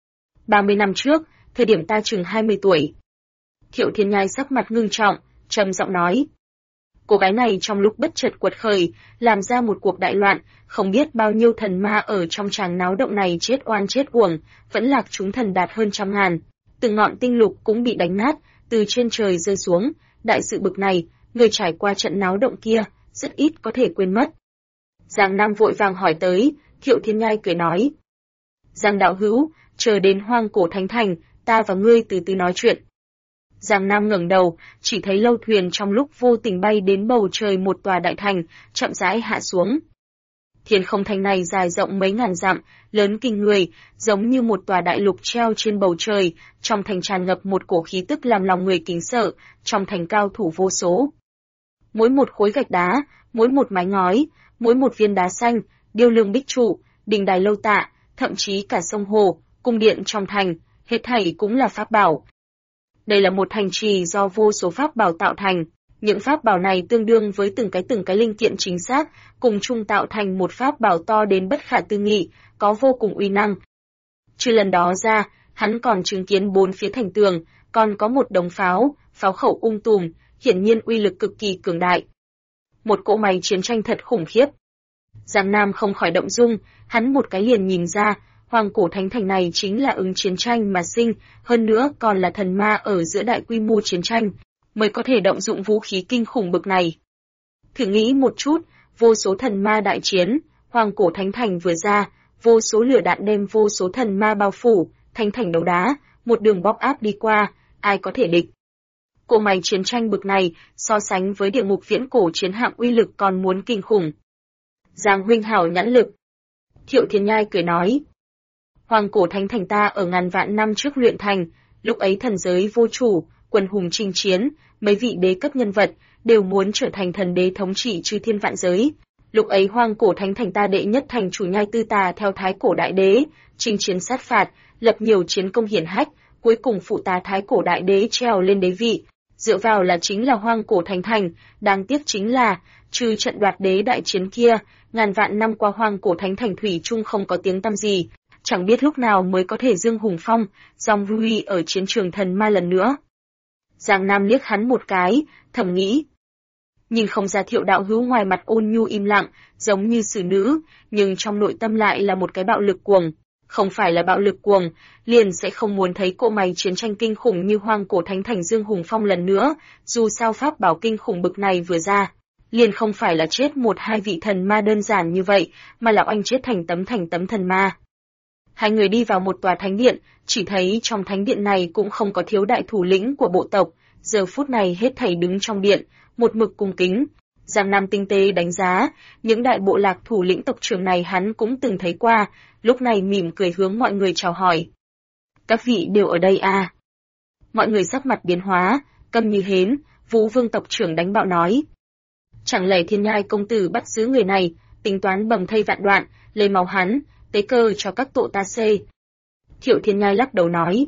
30 năm trước, thời điểm ta chừng 20 tuổi. Thiệu Thiên Nhai sắc mặt ngưng trọng, trầm giọng nói. Cô gái này trong lúc bất chợt quật khởi, làm ra một cuộc đại loạn, không biết bao nhiêu thần ma ở trong tràng náo động này chết oan chết uổng, vẫn lạc chúng thần đạt hơn 100.000. Từng ngọn tinh lục cũng bị đánh nát, từ trên trời rơi xuống, đại sự bực này, người trải qua trận náo động kia, rất ít có thể quên mất. Giang Nam vội vàng hỏi tới, Thiệu Thiên Nhai cười nói. Giang đạo hữu, chờ đến Hoang Cổ Thánh Thành, ta và ngươi từ từ nói chuyện. Giang Nam ngẩng đầu, chỉ thấy lâu thuyền trong lúc vô tình bay đến bầu trời một tòa đại thành, chậm rãi hạ xuống. Thiên không thành này dài rộng mấy ngàn dặm, lớn kinh người, giống như một tòa đại lục treo trên bầu trời, trong thành tràn ngập một cổ khí tức làm lòng người kính sợ, trong thành cao thủ vô số. Mỗi một khối gạch đá, mỗi một mái ngói, mỗi một viên đá xanh, điêu lương bích trụ, đình đài lâu tạ, thậm chí cả sông hồ, cung điện trong thành, hết thảy cũng là pháp bảo. Đây là một thành trì do vô số pháp bảo tạo thành, những pháp bảo này tương đương với từng cái linh kiện chính xác, cùng chung tạo thành một pháp bảo to đến bất khả tư nghị, có vô cùng uy năng. Trừ lần đó ra, hắn còn chứng kiến bốn phía thành tường, còn có một đống pháo, pháo khẩu tùm, hiển nhiên uy lực cực kỳ cường đại. Một cỗ máy chiến tranh thật khủng khiếp. Giang Nam không khỏi động dung, hắn một cái liền nhìn ra, Hoang Cổ Thánh Thành này chính là ứng chiến tranh mà sinh, hơn nữa còn là thần ma ở giữa đại quy mô chiến tranh, mới có thể động dụng vũ khí kinh khủng bực này. Thử nghĩ một chút, vô số thần ma đại chiến, Hoang Cổ Thánh Thành vừa ra, vô số lửa đạn đem vô số thần ma bao phủ, thánh thành đấu đá, một đường bóp áp đi qua, ai có thể địch. Cỗ máy chiến tranh bực này, so sánh với địa ngục viễn cổ chiến hạm uy lực còn muốn kinh khủng. Giang huynh hảo nhãn lực. Thiệu Thiên Nhai cười nói. Hoang Cổ Thánh Thành ta ở ngàn vạn năm trước luyện thành, lúc ấy thần giới vô chủ, quần hùng chinh chiến, mấy vị đế cấp nhân vật đều muốn trở thành thần đế thống trị chư thiên vạn giới. Lúc ấy Hoang Cổ Thánh Thành ta đệ nhất thành chủ Nhai Tư Tà theo Thái Cổ Đại Đế, chinh chiến sát phạt, lập nhiều chiến công hiển hách, cuối cùng phụ tá Thái Cổ Đại Đế trèo lên đế vị, dựa vào là chính là Hoang Cổ Thánh Thành, đáng tiếc chính là, trừ trận đoạt đế đại chiến kia, ngàn vạn năm qua Hoang Cổ Thánh Thành thủy chung không có tiếng tăm gì, chẳng biết lúc nào mới có thể dương hùng phong, dòng vui ở chiến trường thần ma lần nữa. Giang Nam liếc hắn một cái, thầm nghĩ. Nhìn không ra Thiệu đạo hữu ngoài mặt ôn nhu im lặng, giống như xử nữ, nhưng trong nội tâm lại là một cái bạo lực cuồng. Không phải là bạo lực cuồng, liền sẽ không muốn thấy cỗ máy chiến tranh kinh khủng như Hoang Cổ Thánh Thành dương hùng phong lần nữa, dù sao pháp bảo kinh khủng bực này vừa ra. Liền không phải là chết một hai vị thần ma đơn giản như vậy, mà là oanh chết thành tấm thần ma. Hai người đi vào một tòa thánh điện, chỉ thấy trong thánh điện này cũng không có thiếu đại thủ lĩnh của bộ tộc, giờ phút này hết thảy đứng trong điện, một mực cung kính. Giang Nam tinh tế đánh giá, những đại bộ lạc thủ lĩnh tộc trưởng này hắn cũng từng thấy qua, lúc này mỉm cười hướng mọi người chào hỏi. Các vị đều ở đây à? Mọi người sắc mặt biến hóa, câm như hến, Vũ Vương tộc trưởng đánh bạo nói. Chẳng lẽ Thiên Nhai công tử bắt giữ người này, tính toán bầm thây vạn đoạn, lấy máu hắn, tế cơ cho các tội ta xê. Thiệu Thiên Nhai lắc đầu nói.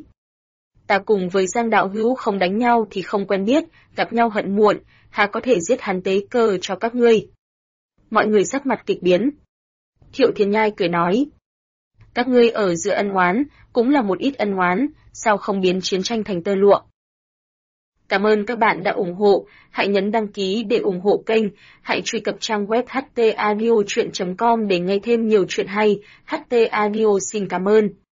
Ta cùng với Giang đạo hữu không đánh nhau thì không quen biết, gặp nhau hận muộn, hà có thể giết hắn tế cơ cho các ngươi. Mọi người sắc mặt kịch biến. Thiệu Thiên Nhai cười nói. Các ngươi ở giữa ân oán, cũng là một ít ân oán, sao không biến chiến tranh thành tơ lụa. Cảm ơn các bạn đã ủng hộ, hãy nhấn đăng ký để ủng hộ kênh, hãy truy cập trang web htaudio.com để nghe thêm nhiều chuyện hay, HT Audio xin cảm ơn.